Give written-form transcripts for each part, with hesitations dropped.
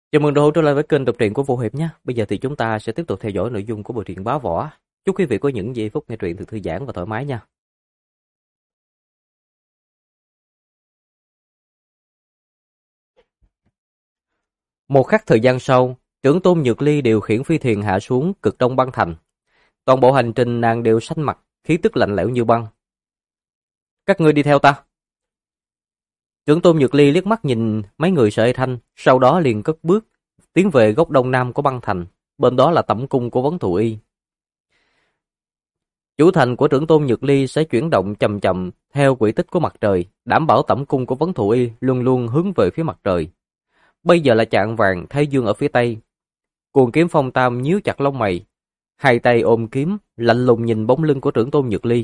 Chào mừng đồ trở lại với kênh đọc truyện của Vô Hiệp nhé. Bây giờ thì chúng ta sẽ tiếp tục theo dõi nội dung của bộ truyện Bá Võ. Chúc quý vị có những giây phút nghe truyện thật thư giãn và thoải mái nha. Một khắc thời gian sau, trưởng tôn Nhược Ly điều khiển phi thuyền hạ xuống cực đông băng thành. Toàn bộ hành trình nàng đều xanh mặt, khí tức lạnh lẽo như băng. Các ngươi đi theo ta. Trưởng tôn Nhược Ly liếc mắt nhìn mấy người sợi thanh, sau đó liền cất bước tiến về góc đông nam của băng thành. Bên đó là tẩm cung của Vấn Thù Y. Chủ thành của trưởng tôn Nhược Ly sẽ chuyển động chậm chậm theo quỹ tích của mặt trời, đảm bảo tẩm cung của Vấn Thù Y luôn luôn hướng về phía mặt trời. Bây giờ là chạng vàng, thái dương ở phía tây. Cuồng kiếm Phong Tam nhíu chặt lông mày, hai tay ôm kiếm, lạnh lùng nhìn bóng lưng của trưởng tôn Nhược Ly.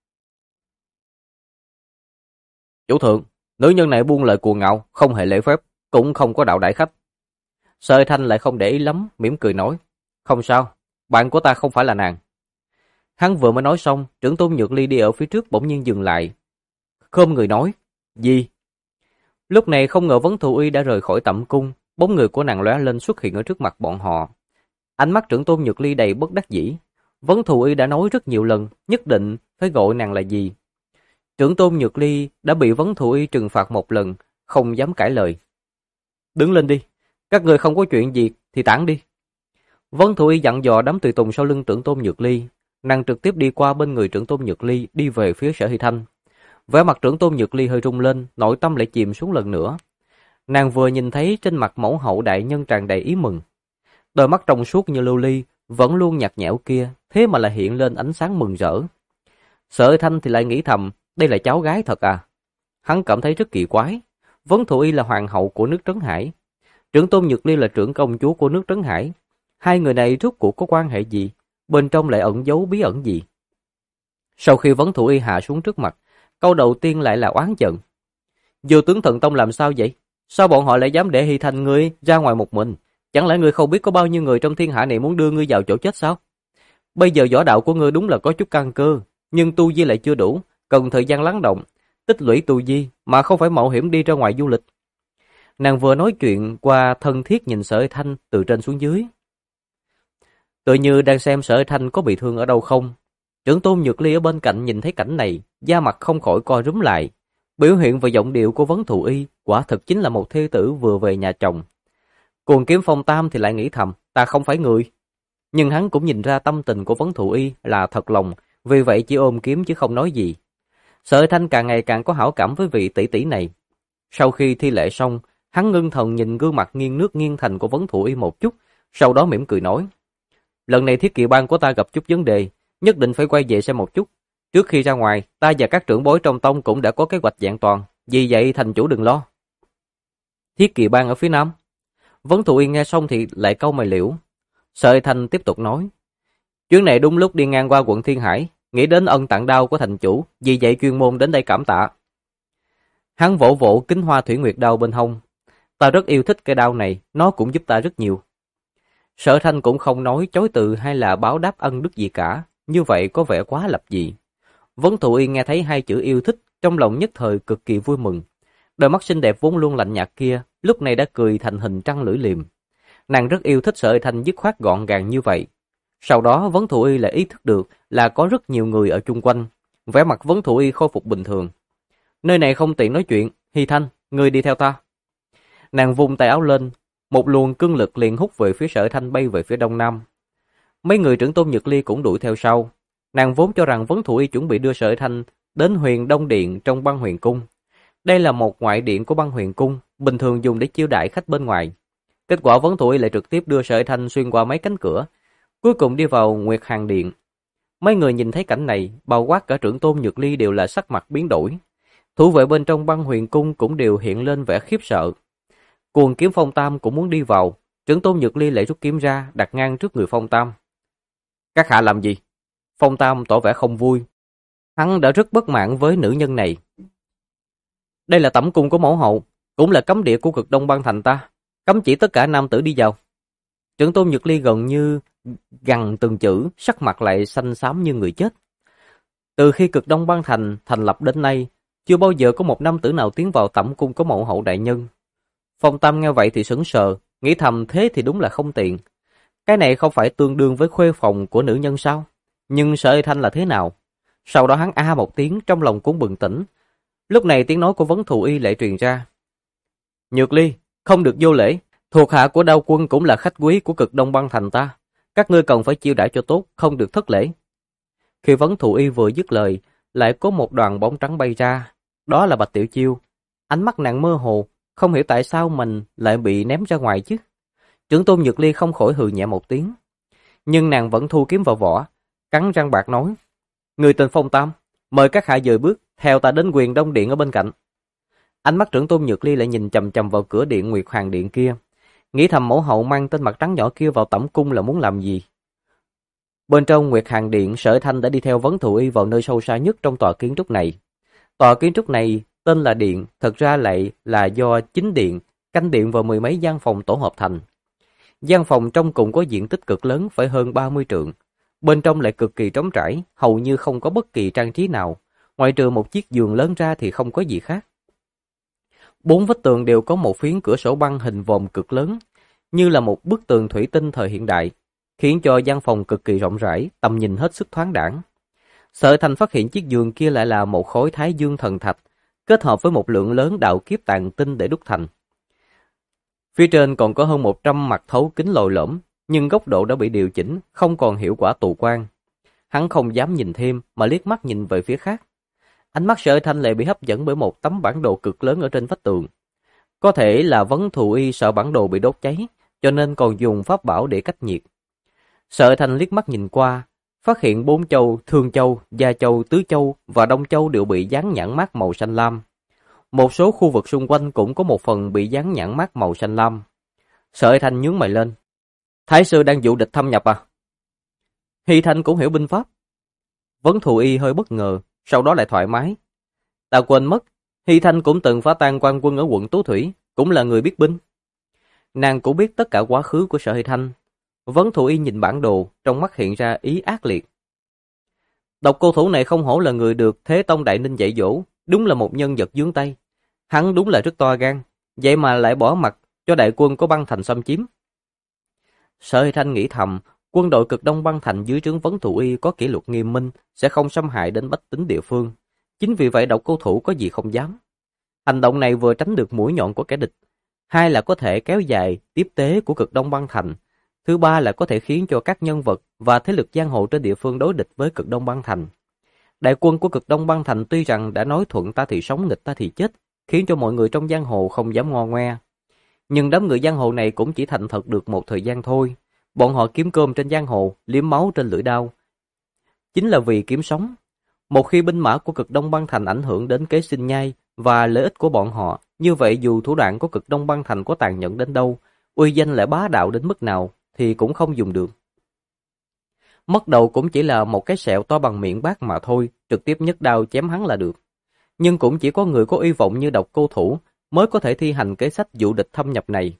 Chủ thượng, nữ nhân này buông lời cuồng ngạo, không hề lễ phép, cũng không có đạo đại khách. Sợi Thanh lại không để ý lắm, mỉm cười nói, không sao, bạn của ta không phải là nàng. Hắn vừa mới nói xong, trưởng tôn Nhược Ly đi ở phía trước bỗng nhiên dừng lại, khom người nói, gì? Lúc này không ngờ Vấn Thù Y đã rời khỏi tẩm cung, bóng người của nàng lóe lên xuất hiện ở trước mặt bọn họ. Ánh mắt trưởng tôn Nhược Ly đầy bất đắc dĩ. Vấn Thù Y đã nói rất nhiều lần, nhất định phải gọi nàng là gì. Trưởng tôn Nhược Ly đã bị Vấn Thù Y trừng phạt một lần, không dám cãi lời. Đứng lên đi, các người không có chuyện gì thì tản đi. Vấn Thù Y dặn dò đám tùy tùng sau lưng trưởng tôn Nhược Ly. Nàng trực tiếp đi qua bên người trưởng tôn Nhược Ly, đi về phía Sở Hy Thanh. Vẻ mặt trưởng tôn Nhược Ly hơi rung lên, nội tâm lại chìm xuống lần nữa. Nàng vừa nhìn thấy trên mặt mẫu hậu đại nhân tràn đầy ý mừng. Đôi mắt trong suốt như lưu ly, vẫn luôn nhạt nhẽo kia, thế mà lại hiện lên ánh sáng mừng rỡ. Sở Hy Thanh thì lại nghĩ thầm, đây là cháu gái thật à? Hắn cảm thấy rất kỳ quái. Vấn Thù Y là hoàng hậu của nước Trấn Hải, trưởng tôn Nhược Ly là trưởng công chúa của nước Trấn Hải. Hai người này rốt cuộc có quan hệ gì? Bên trong lại ẩn giấu bí ẩn gì? Sau khi Vấn Thù Y hạ xuống trước mặt, câu đầu tiên lại là oán giận. Vô tướng Thần Tông làm sao vậy? Sao bọn họ lại dám để Hy Thanh ngươi ra ngoài một mình? Chẳng lẽ ngươi không biết có bao nhiêu người trong thiên hạ này muốn đưa ngươi vào chỗ chết sao? Bây giờ võ đạo của ngươi đúng là có chút căn cơ, nhưng tu vi lại chưa đủ, cần thời gian lắng động, tích lũy tu vi mà không phải mạo hiểm đi ra ngoài du lịch. Nàng vừa nói chuyện qua thân thiết nhìn Sở Thanh từ trên xuống dưới. Tự như đang xem Sở Thanh có bị thương ở đâu không. Trưởng tôn Nhược Ly ở bên cạnh nhìn thấy cảnh này, da mặt không khỏi co rúm lại. Biểu hiện và giọng điệu của Vấn Thù Y quả thực chính là một thê tử vừa về nhà chồng. Cuồng kiếm Phong Tam thì lại nghĩ thầm, ta không phải người. Nhưng hắn cũng nhìn ra tâm tình của Vấn Thù Y là thật lòng, vì vậy chỉ ôm kiếm chứ không nói gì. Sở Thanh càng ngày càng có hảo cảm với vị tỷ tỷ này. Sau khi thi lễ xong, hắn ngưng thần nhìn gương mặt nghiêng nước nghiêng thành của Vấn Thù Y một chút, sau đó mỉm cười nói. Lần này thiết kỵ bang của ta gặp chút vấn đề, nhất định phải quay về xem một chút. Trước khi ra ngoài, ta và các trưởng bối trong tông cũng đã có kế hoạch vẹn toàn, vì vậy thành chủ đừng lo. Thiết kỵ bang ở phía nam. Vấn Thù Y nghe xong thì lại cau mày liễu. Sợi Thanh tiếp tục nói. Chuyến này đúng lúc đi ngang qua quận Thiên Hải, nghĩ đến ân tặng đao của thành chủ, vì vậy chuyên môn đến đây cảm tạ. Hắn vỗ vỗ kính hoa thủy nguyệt đao bên hông. Ta rất yêu thích cái đao này, nó cũng giúp ta rất nhiều. Sở Thanh cũng không nói chối từ hay là báo đáp ân đức gì cả, như vậy có vẻ quá lập dị. Vấn Thù Y nghe thấy hai chữ yêu thích, trong lòng nhất thời cực kỳ vui mừng. Đôi mắt xinh đẹp vốn luôn lạnh nhạt kia, lúc này đã cười thành hình trăng lưỡi liềm. Nàng rất yêu thích Sở Thanh dứt khoát gọn gàng như vậy. Sau đó Vấn Thù Y lại ý thức được là có rất nhiều người ở chung quanh. Vẻ mặt Vấn Thù Y khôi phục bình thường. Nơi này không tiện nói chuyện, Hy Thanh, ngươi đi theo ta. Nàng vung tay áo lên, một luồng cương lực liền hút về phía Sở Thanh bay về phía đông nam. Mấy người trưởng tôn Nhược Ly cũng đuổi theo sau. Nàng vốn cho rằng Vấn Thù Y chuẩn bị đưa Sở Thanh đến Huyền Đông Điện trong Băng Huyền Cung. Đây là một ngoại điện của Băng Huyền Cung, bình thường dùng để chiêu đãi khách bên ngoài. Kết quả Vấn Thù Y lại trực tiếp đưa Sở Thanh xuyên qua mấy cánh cửa, cuối cùng đi vào Nguyệt Hàn Điện. Mấy người nhìn thấy cảnh này, bao quát cả trưởng tôn Nhược Ly đều là sắc mặt biến đổi. Thủ vệ bên trong Băng Huyền Cung cũng đều hiện lên vẻ khiếp sợ. Cuồng kiếm Phong Tam cũng muốn đi vào, trưởng tôn Nhược Ly lại rút kiếm ra, đặt ngang trước người Phong Tam. Các hạ làm gì? Phong Tam tỏ vẻ không vui. Hắn đã rất bất mãn với nữ nhân này. Đây là tẩm cung của mẫu hậu, cũng là cấm địa của cực đông băng thành ta. Cấm chỉ tất cả nam tử đi vào. Trưởng tôn Nhược Ly gần như gằn từng chữ, sắc mặt lại xanh xám như người chết. Từ khi cực đông băng thành thành lập đến nay, chưa bao giờ có một nam tử nào tiến vào tẩm cung của mẫu hậu đại nhân. Phong Tam nghe vậy thì sững sờ, Nghĩ thầm thế thì đúng là không tiện. Cái này không phải tương đương với khuê phòng của nữ nhân sao? Nhưng Sở Ê Thanh là thế nào? Sau đó hắn a một tiếng, trong lòng cũng bừng tỉnh. Lúc này tiếng nói của Vấn Thù Y lại truyền ra. Nhược Ly, không được vô lễ. Thuộc hạ của Đao Quân cũng là khách quý của Cực Đông Băng Thành ta. Các ngươi cần phải chiêu đãi cho tốt, không được thất lễ. Khi Vấn Thù Y vừa dứt lời, lại có một đoàn bóng trắng bay ra. Đó là Bạch Tiểu Chiêu. Ánh mắt nàng mơ hồ, không hiểu tại sao mình lại bị ném ra ngoài chứ. Trưởng tôn Nhược Ly không khỏi hừ nhẹ một tiếng. Nhưng nàng vẫn thu kiếm vào vỏ, cắn răng bạc nói. Người tên Phong Tam, mời các hạ dời bước, theo ta đến Quyền Đông Điện ở bên cạnh. Ánh mắt trưởng tôn Nhược Ly lại nhìn chằm chằm vào cửa điện Nguyệt Hoàng Điện kia. Nghĩ thầm mẫu hậu mang tên mặt trắng nhỏ kia vào tẩm cung là muốn làm gì. Bên trong Nguyệt Hoàng Điện, Sở Thanh đã đi theo Vấn Thù Y vào nơi sâu xa nhất trong tòa kiến trúc này. Tòa kiến trúc này tên là điện, thật ra lại là do chính điện, canh điện và mười mấy gian phòng tổ hợp thành. Gian phòng trong cùng có diện tích cực lớn, phải hơn 30 trượng. Bên trong lại cực kỳ trống trải, hầu như không có bất kỳ trang trí nào. Ngoại trừ một chiếc giường lớn ra thì không có gì khác. Bốn vách tường đều có một phiến cửa sổ băng hình vòm cực lớn, như là một bức tường thủy tinh thời hiện đại, khiến cho gian phòng cực kỳ rộng rãi, tầm nhìn hết sức thoáng đãng. Sở Thanh phát hiện chiếc giường kia lại là một khối Thái Dương thần thạch, kết hợp với một lượng lớn đạo kiếp tàn tinh để đúc thành. Phía trên còn có hơn 100 mặt thấu kính lồi lõm, nhưng góc độ đã bị điều chỉnh, không còn hiệu quả tụ quang. Hắn không dám nhìn thêm mà liếc mắt nhìn về phía khác. Ánh mắt Sở Thanh lại bị hấp dẫn bởi một tấm bản đồ cực lớn ở trên vách tường. Có thể là Vấn Thù Y sợ bản đồ bị đốt cháy, cho nên còn dùng pháp bảo để cách nhiệt. Sở Thanh liếc mắt nhìn qua, phát hiện 4 châu, Thương Châu, Gia Châu, Tứ Châu và Đông Châu đều bị dán nhãn mác màu xanh lam. Một số khu vực xung quanh cũng có một phần bị dán nhãn mác màu xanh lam. Sở Thanh nhướng mày lên. Thái sư đang dụ địch thâm nhập à? Hy Thanh cũng hiểu binh pháp. Vấn Thù Y hơi bất ngờ, sau đó lại thoải mái. Ta quên mất, Hy Thanh cũng từng phá tan quan quân ở quận Tú Thủy, cũng là người biết binh. Nàng cũng biết tất cả quá khứ của Sở Hy Thanh. Vấn Thù Y nhìn bản đồ, trong mắt hiện ra ý ác liệt. Độc cô thủ này không hổ là người được Thế Tông Đại Ninh dạy dỗ, đúng là một nhân vật dướng tay. Hắn đúng là rất to gan, vậy mà lại bỏ mặt cho đại quân của băng thành xâm chiếm. Sở Hy Thanh nghĩ thầm, quân đội Cực Đông băng thành dưới trướng Vấn Thù Y có kỷ luật nghiêm minh, sẽ không xâm hại đến bách tính địa phương. Chính vì vậy độc cô thủ có gì không dám. Hành động này vừa tránh được mũi nhọn của kẻ địch, hai là có thể kéo dài tiếp tế của Cực Đông băng thành, thứ ba là có thể khiến cho các nhân vật và thế lực giang hồ trên địa phương đối địch với Cực Đông băng thành. Đại quân của Cực Đông băng thành tuy rằng đã nói thuận ta thì sống, nghịch ta thì chết, khiến cho mọi người trong giang hồ không dám ngo ngoe. Nhưng đám người giang hồ này cũng chỉ thành thật được một thời gian thôi. Bọn họ kiếm cơm trên giang hồ, liếm máu trên lưỡi đao, chính là vì kiếm sống. Một khi binh mã của Cực Đông băng thành ảnh hưởng đến kế sinh nhai và lợi ích của bọn họ, như vậy dù thủ đoạn của Cực Đông băng thành có tàn nhẫn đến đâu, uy danh lại bá đạo đến mức nào thì cũng không dùng được. Mất đầu cũng chỉ là một cái sẹo to bằng miệng bát mà thôi, trực tiếp nhấc đao chém hắn là được. Nhưng cũng chỉ có người có uy vọng như độc cô thủ mới có thể thi hành kế sách dụ địch thâm nhập này.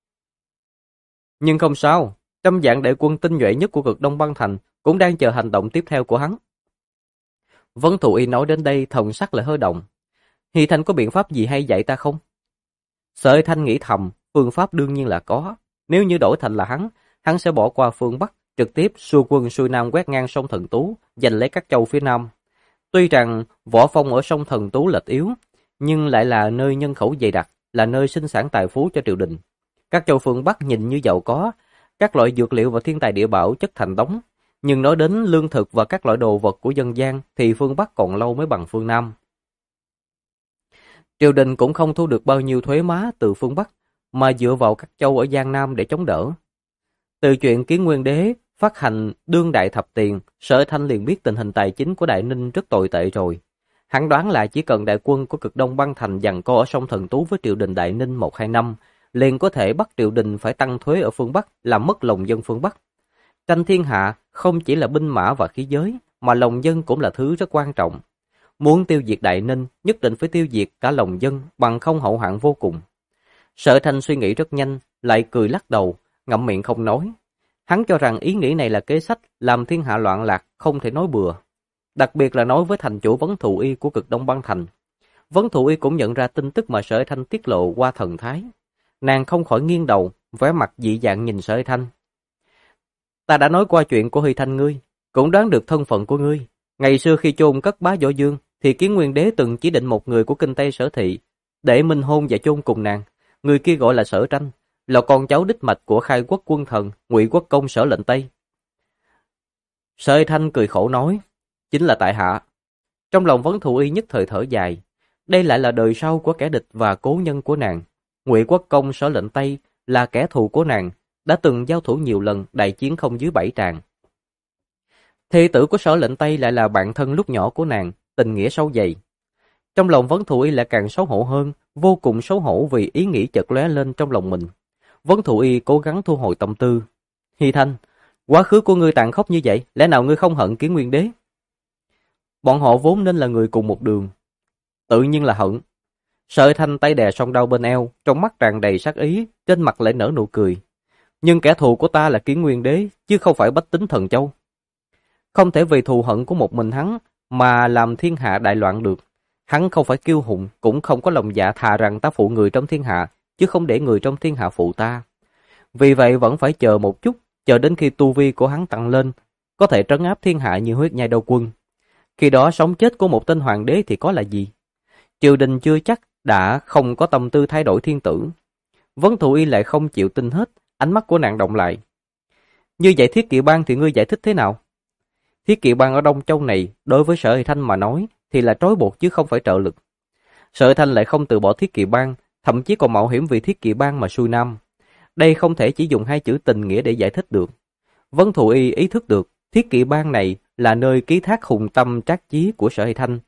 Nhưng không sao, trăm vạn đại quân tinh nhuệ nhất của Cực Đông băng thành cũng đang chờ hành động tiếp theo của hắn. Vấn Thù Y nói đến đây, thần sắc lại hơi động. Hy Thanh có biện pháp gì hay dạy ta không? Sở Thanh nghĩ thầm, phương pháp đương nhiên là có. Nếu như đổi thành là hắn sẽ bỏ qua phương Bắc, trực tiếp xua quân xuôi Nam quét ngang sông Thần Tú, giành lấy các châu phía Nam. Tuy rằng võ phong ở sông Thần Tú lệch yếu, nhưng lại là nơi nhân khẩu dày đặc, là nơi sinh sản tài phú cho triều đình. Các châu phương Bắc nhìn như giàu có, các loại dược liệu và thiên tài địa bảo chất thành đống, nhưng nói đến lương thực và các loại đồ vật của dân gian thì phương Bắc còn lâu mới bằng phương Nam. Triều đình cũng không thu được bao nhiêu thuế má từ phương Bắc, mà dựa vào các châu ở Giang Nam để chống đỡ. Từ chuyện Kiến Nguyên Đế phát hành đương đại thập tiền, Sở Thanh liền biết tình hình tài chính của Đại Ninh rất tồi tệ rồi. Hắn đoán là chỉ cần đại quân của Cực Đông băng thành giằng co ở sông Thần Tú với triều đình Đại Ninh 1-2 năm, liền có thể bắt triều đình phải tăng thuế ở phương Bắc, làm mất lòng dân phương Bắc. Tranh thiên hạ không chỉ là binh mã và khí giới, mà lòng dân cũng là thứ rất quan trọng. Muốn tiêu diệt Đại Ninh, nhất định phải tiêu diệt cả lòng dân, bằng không hậu hoạn vô cùng. Sở Thanh suy nghĩ rất nhanh, lại cười lắc đầu, ngậm miệng không nói. Hắn cho rằng ý nghĩ này là kế sách làm thiên hạ loạn lạc, không thể nói bừa. Đặc biệt là nói với thành chủ Vấn Thù Y của Cực Đông băng thành. Vấn Thù Y cũng nhận ra tin tức mà Sở Thanh tiết lộ qua thần thái. Nàng không khỏi nghiêng đầu, vẻ mặt dị dạng nhìn Sở Hy Thanh. Ta đã nói qua chuyện của Hy Thanh ngươi, cũng đoán được thân phận của ngươi. Ngày xưa khi chôn cất bá Võ Dương, thì Kiến Nguyên Đế từng chỉ định một người của kinh Tây Sở Thị để minh hôn và chôn cùng nàng. Người kia gọi là Sở Tranh, là con cháu đích mạch của khai quốc quân thần Ngụy Quốc công Sở Lệnh Tây. Sở Hy Thanh cười khổ nói, chính là tại hạ. Trong lòng Vấn Thụ Y nhất thời thở dài, đây lại là đời sau của kẻ địch và cố nhân của nàng. Ngụy Quốc công Sở Lệnh Tây là kẻ thù của nàng, đã từng giao thủ nhiều lần, đại chiến không dưới 7 tràng. Thê tử của Sở Lệnh Tây lại là bạn thân lúc nhỏ của nàng, tình nghĩa sâu dày. Trong lòng Vấn Thụ Y lại càng xấu hổ hơn, vô cùng xấu hổ vì ý nghĩ chợt lóe lên trong lòng mình. Vấn Thụ Y cố gắng thu hồi tâm tư. Hy Thanh, quá khứ của ngươi tàn khốc như vậy, lẽ nào ngươi không hận Kiến Nguyên Đế? Bọn họ vốn nên là người cùng một đường. Tự nhiên là hận. Sở Thanh tay đè song đau bên eo, trong mắt tràn đầy sát ý, trên mặt lại nở nụ cười. Nhưng kẻ thù của ta là Kiến Nguyên Đế, chứ không phải Bách Tính Thần Châu. Không thể vì thù hận của một mình hắn mà làm thiên hạ đại loạn được. Hắn không phải kiêu hùng, cũng không có lòng dạ thà rằng ta phụ người trong thiên hạ, chứ không để người trong thiên hạ phụ ta. Vì vậy vẫn phải chờ một chút, chờ đến khi tu vi của hắn tăng lên, có thể trấn áp thiên hạ như Huyết Nhai Đao Quân. Khi đó sống chết của một tên hoàng đế thì có là gì? Triều đình chưa chắc đã không có tâm tư thay đổi thiên tử. Vấn Thụ Y lại không chịu tin hết, ánh mắt của nàng động lại. Như vậy Thiết Kỵ Bang thì ngươi giải thích thế nào? Thiết Kỵ Bang ở Đông Châu này, đối với Sở Hy Thanh mà nói, thì là trói buộc chứ không phải trợ lực. Sở Hy Thanh lại không từ bỏ Thiết Kỵ Bang, thậm chí còn mạo hiểm vì Thiết Kỵ Bang mà xuôi nam. Đây không thể chỉ dùng hai chữ tình nghĩa để giải thích được. Vấn Thụ Y ý thức được, Thiết Kỵ Bang này là nơi ký thác hùng tâm trác chí của Sở Hy Thanh.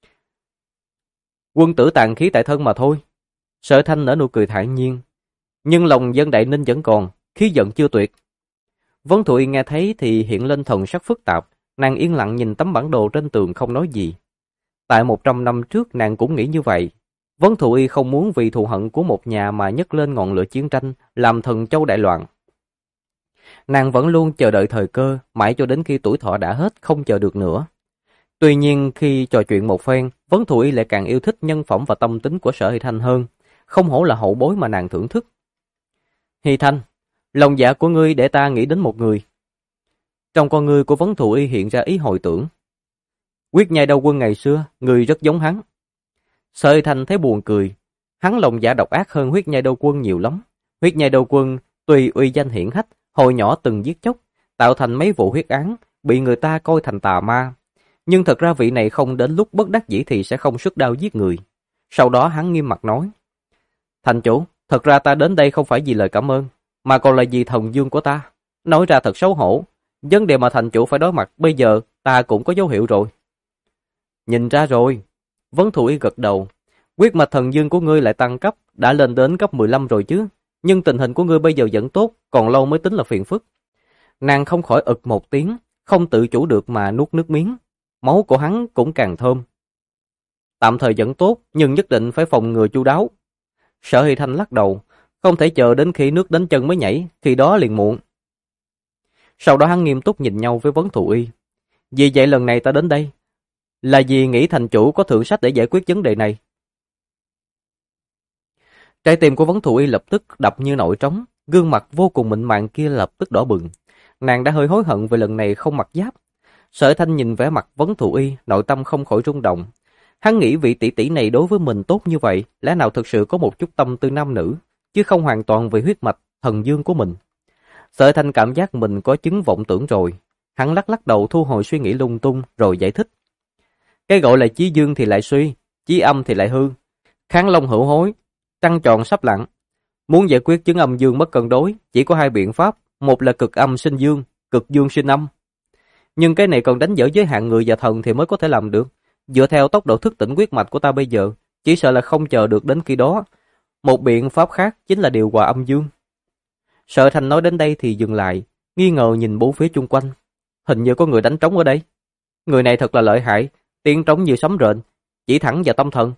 Quân tử tàn khí tại thân mà thôi. Sở Hy Thanh nở nụ cười thản nhiên. Nhưng lòng dân Đại Ninh vẫn còn, khí giận chưa tuyệt. Vấn Thụ Y nghe thấy thì hiện lên thần sắc phức tạp, nàng yên lặng nhìn tấm bản đồ trên tường không nói gì. Tại 100 năm trước nàng cũng nghĩ như vậy. Vấn Thụ Y không muốn vì thù hận của một nhà mà nhấc lên ngọn lửa chiến tranh, làm Thần Châu đại loạn. Nàng vẫn luôn chờ đợi thời cơ, mãi cho đến khi tuổi thọ đã hết, không chờ được nữa. Tuy nhiên khi trò chuyện một phen, Vấn Thụ Y lại càng yêu thích nhân phẩm và tâm tính của Sở Hy Thanh hơn, không hổ là hậu bối mà nàng thưởng thức. Hy Thanh, lòng dạ của ngươi để ta nghĩ đến một người. Trong con ngươi của Vấn Thụ Y hiện ra ý hồi tưởng. Huyết Nhai Đao Quân ngày xưa, người rất giống hắn. Sở Hy Thanh thấy buồn cười, hắn lòng dạ độc ác hơn Huyết Nhai Đao Quân nhiều lắm. Huyết Nhai Đao Quân tuy uy danh hiển hách, hồi nhỏ từng giết chóc, tạo thành mấy vụ huyết án, bị người ta coi thành tà ma. Nhưng thật ra vị này không đến lúc bất đắc dĩ thì sẽ không xuất đao giết người. Sau đó hắn nghiêm mặt nói, thành chủ, thật ra ta đến đây không phải vì lời cảm ơn, mà còn là vì thần dương của ta. Nói ra thật xấu hổ, vấn đề mà thành chủ phải đối mặt bây giờ ta cũng có dấu hiệu rồi. Nhìn ra rồi. Vấn Thụ Y gật đầu. Huyết mạch thần dương của ngươi lại tăng cấp, đã lên đến cấp 15 rồi chứ. Nhưng tình hình của ngươi bây giờ vẫn tốt, còn lâu mới tính là phiền phức. Nàng không khỏi ực một tiếng, không tự chủ được mà nuốt nước miếng. Máu của hắn cũng càng thơm. Tạm thời vẫn tốt, nhưng nhất định phải phòng ngừa chu đáo. Sở Hy Thanh lắc đầu, không thể chờ đến khi nước đến chân mới nhảy, khi đó liền muộn. Sau đó hắn nghiêm túc nhìn nhau với Vấn Thụ Y. Vì vậy lần này ta đến đây, là vì nghĩ thành chủ có thượng sách để giải quyết vấn đề này. Trái tim của Vấn Thụ Y lập tức đập như nổi trống, gương mặt vô cùng mịn màng kia lập tức đỏ bừng. Nàng đã hơi hối hận về lần này không mặc giáp. Sở Thanh nhìn vẻ mặt Vấn Thụ Y, nội tâm không khỏi rung động. Hắn nghĩ vị tỷ tỷ này đối với mình tốt như vậy, lẽ nào thực sự có một chút tâm tư nam nữ, chứ không hoàn toàn vì huyết mạch thần dương của mình. Sở Thanh cảm giác mình có chứng vọng tưởng rồi. Hắn lắc lắc đầu thu hồi suy nghĩ lung tung rồi giải thích. Cái gọi là chí dương thì lại suy, chí âm thì lại hư. Kháng long hữu hối, trăng tròn sắp lặn. Muốn giải quyết chứng âm dương mất cân đối, chỉ có hai biện pháp, một là cực âm sinh dương, cực dương sinh âm. Nhưng cái này còn đánh dở giới hạn người và thần thì mới có thể làm được. Dựa theo tốc độ thức tỉnh huyết mạch của ta bây giờ, chỉ sợ là không chờ được đến khi đó. Một biện pháp khác chính là điều hòa âm dương. Sở Thanh nói đến đây thì dừng lại, nghi ngờ nhìn bốn phía chung quanh. Hình như có người đánh trống ở đây. Người này thật là lợi hại, tiếng trống như sấm rền, chỉ thẳng vào tâm thần.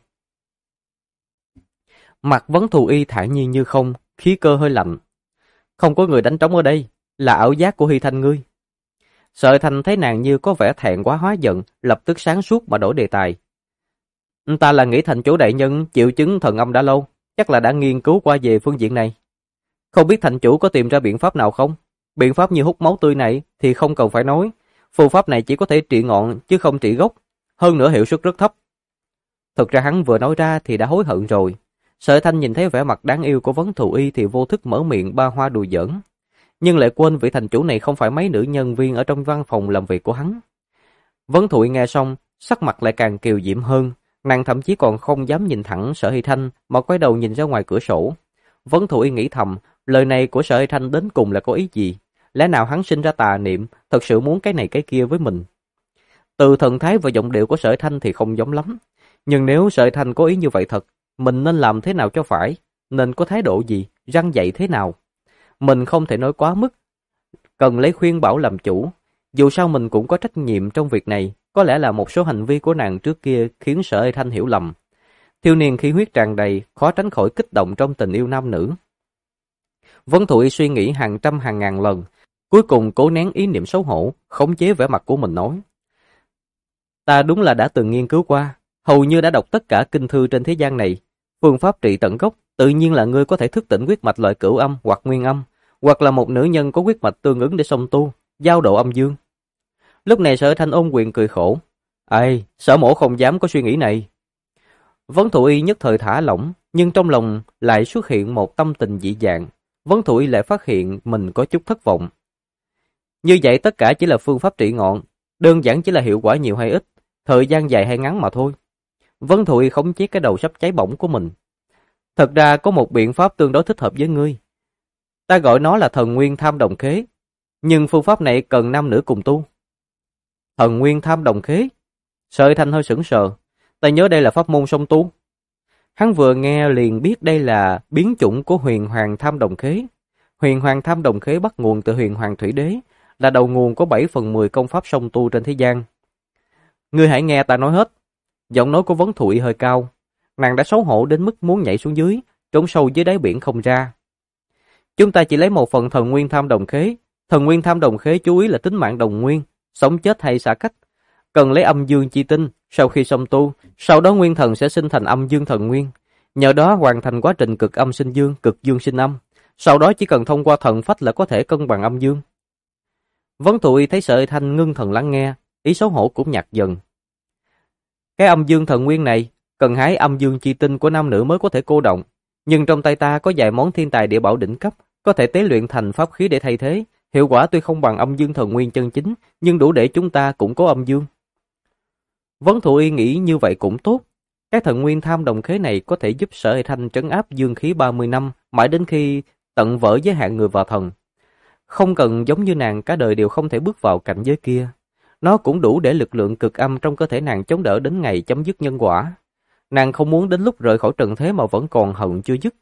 Mặt Vấn Thụ Y thản nhiên như không, khí cơ hơi lạnh. Không có người đánh trống ở đây, là ảo giác của Hy Thanh ngươi. Sở Thanh thấy nàng như có vẻ thẹn quá hóa giận, lập tức sáng suốt mà đổi đề tài. Ta là nghĩ thành chủ đại nhân chịu chứng thần âm đã lâu, chắc là đã nghiên cứu qua về phương diện này. Không biết thành chủ có tìm ra biện pháp nào không? Biện pháp như hút máu tươi này thì không cần phải nói. Phương pháp này chỉ có thể trị ngọn chứ không trị gốc. Hơn nữa hiệu suất rất thấp. Thực ra hắn vừa nói ra thì đã hối hận rồi. Sở Thanh nhìn thấy vẻ mặt đáng yêu của Vấn Thù Y thì vô thức mở miệng ba hoa đùa giỡn. Nhưng lại quên vị thành chủ này không phải mấy nữ nhân viên ở trong văn phòng làm việc của hắn. Vấn Thụ Y nghe xong, sắc mặt lại càng kiều diễm hơn. Nàng thậm chí còn không dám nhìn thẳng Sở Hy Thanh mà quay đầu nhìn ra ngoài cửa sổ. Vấn Thụ Y nghĩ thầm, lời này của Sở Hy Thanh đến cùng là có ý gì? Lẽ nào hắn sinh ra tà niệm, thật sự muốn cái này cái kia với mình? Từ thần thái và giọng điệu của Sở Hy Thanh thì không giống lắm. Nhưng nếu Sở Hy Thanh có ý như vậy thật, mình nên làm thế nào cho phải? Nên có thái độ gì? Răn dạy thế nào? Mình không thể nói quá mức. Cần lấy khuyên bảo làm chủ. Dù sao mình cũng có trách nhiệm trong việc này. Có lẽ là một số hành vi của nàng trước kia khiến Sở Hy Thanh hiểu lầm. Thiếu niên khí huyết tràn đầy, khó tránh khỏi kích động trong tình yêu nam nữ. Vân Thụy suy nghĩ hàng trăm hàng ngàn lần, cuối cùng cố nén ý niệm xấu hổ, khống chế vẻ mặt của mình nói. Ta đúng là đã từng nghiên cứu qua, hầu như đã đọc tất cả kinh thư trên thế gian này. Phương pháp trị tận gốc, tự nhiên là ngươi có thể thức tỉnh huyết mạch loại cửu âm hoặc nguyên âm, hoặc là một nữ nhân có huyết mạch tương ứng để song tu, giao độ âm dương. Lúc này Sở Thanh ôm quyền cười khổ. Ai, Sở mổ không dám có suy nghĩ này. Vấn Thụ Y nhất thời thả lỏng, nhưng trong lòng lại xuất hiện một tâm tình dị dạng. Vấn Thụ Y lại phát hiện mình có chút thất vọng. Như vậy tất cả chỉ là phương pháp trị ngọn, đơn giản chỉ là hiệu quả nhiều hay ít, thời gian dài hay ngắn mà thôi. Vấn Thụ Y khống chế cái đầu sắp cháy bỏng của mình. Thật ra có một biện pháp tương đối thích hợp với ngươi. Ta gọi nó là thần nguyên tham đồng khế, nhưng phương pháp này cần nam nữ cùng tu. Thần nguyên tham đồng khế? Sở Thanh hơi sững sờ. Ta nhớ đây là pháp môn song tu. Hắn vừa nghe liền biết đây là biến chủng của huyền hoàng tham đồng khế. Huyền hoàng tham đồng khế bắt nguồn từ huyền hoàng thủy đế, là đầu nguồn của 7/10 công pháp song tu trên thế gian. Ngươi hãy nghe ta nói hết. Giọng nói của Vấn Thụ Y hơi cao. Nàng đã xấu hổ đến mức muốn nhảy xuống dưới, trốn sâu dưới đáy biển không ra. Chúng ta chỉ lấy một phần thần nguyên tham đồng khế. Thần nguyên tham đồng khế chú ý là tính mạng đồng nguyên, sống chết hay xả cách. Cần lấy âm dương chi tinh, sau khi song tu, sau đó nguyên thần sẽ sinh thành âm dương thần nguyên. Nhờ đó hoàn thành quá trình cực âm sinh dương, cực dương sinh âm. Sau đó chỉ cần thông qua thần phách là có thể cân bằng âm dương. Vấn Thụ Y thấy Sở Thanh ngưng thần lắng nghe, ý xấu hổ cũng nhạt dần. Cái âm dương thần nguyên này, cần hái âm dương chi tinh của nam nữ mới có thể cô động. Nhưng trong tay ta có vài món thiên tài địa bảo đỉnh cấp, có thể tế luyện thành pháp khí để thay thế. Hiệu quả tuy không bằng âm dương thần nguyên chân chính, nhưng đủ để chúng ta củng cố âm dương. Vấn Thụ Y nghĩ như vậy cũng tốt. Cái thần nguyên tham đồng khế này có thể giúp Sở Hệ Thanh trấn áp dương khí 30 năm, mãi đến khi tận vỡ giới hạn người và thần. Không cần giống như nàng cả đời đều không thể bước vào cảnh giới kia. Nó cũng đủ để lực lượng cực âm trong cơ thể nàng chống đỡ đến ngày chấm dứt nhân quả. Nàng không muốn đến lúc rời khỏi trần thế mà vẫn còn hận chưa dứt.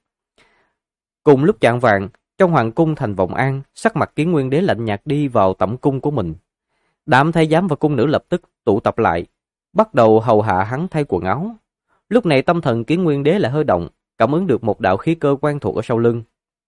Cùng lúc chạng vạng, trong hoàng cung thành Vọng An, sắc mặt Kiến Nguyên Đế lạnh nhạt đi vào tẩm cung của mình. Đám thái giám và cung nữ lập tức tụ tập lại, bắt đầu hầu hạ hắn thay quần áo. Lúc này tâm thần Kiến Nguyên Đế lại hơi động, cảm ứng được một đạo khí cơ quen thuộc ở sau lưng.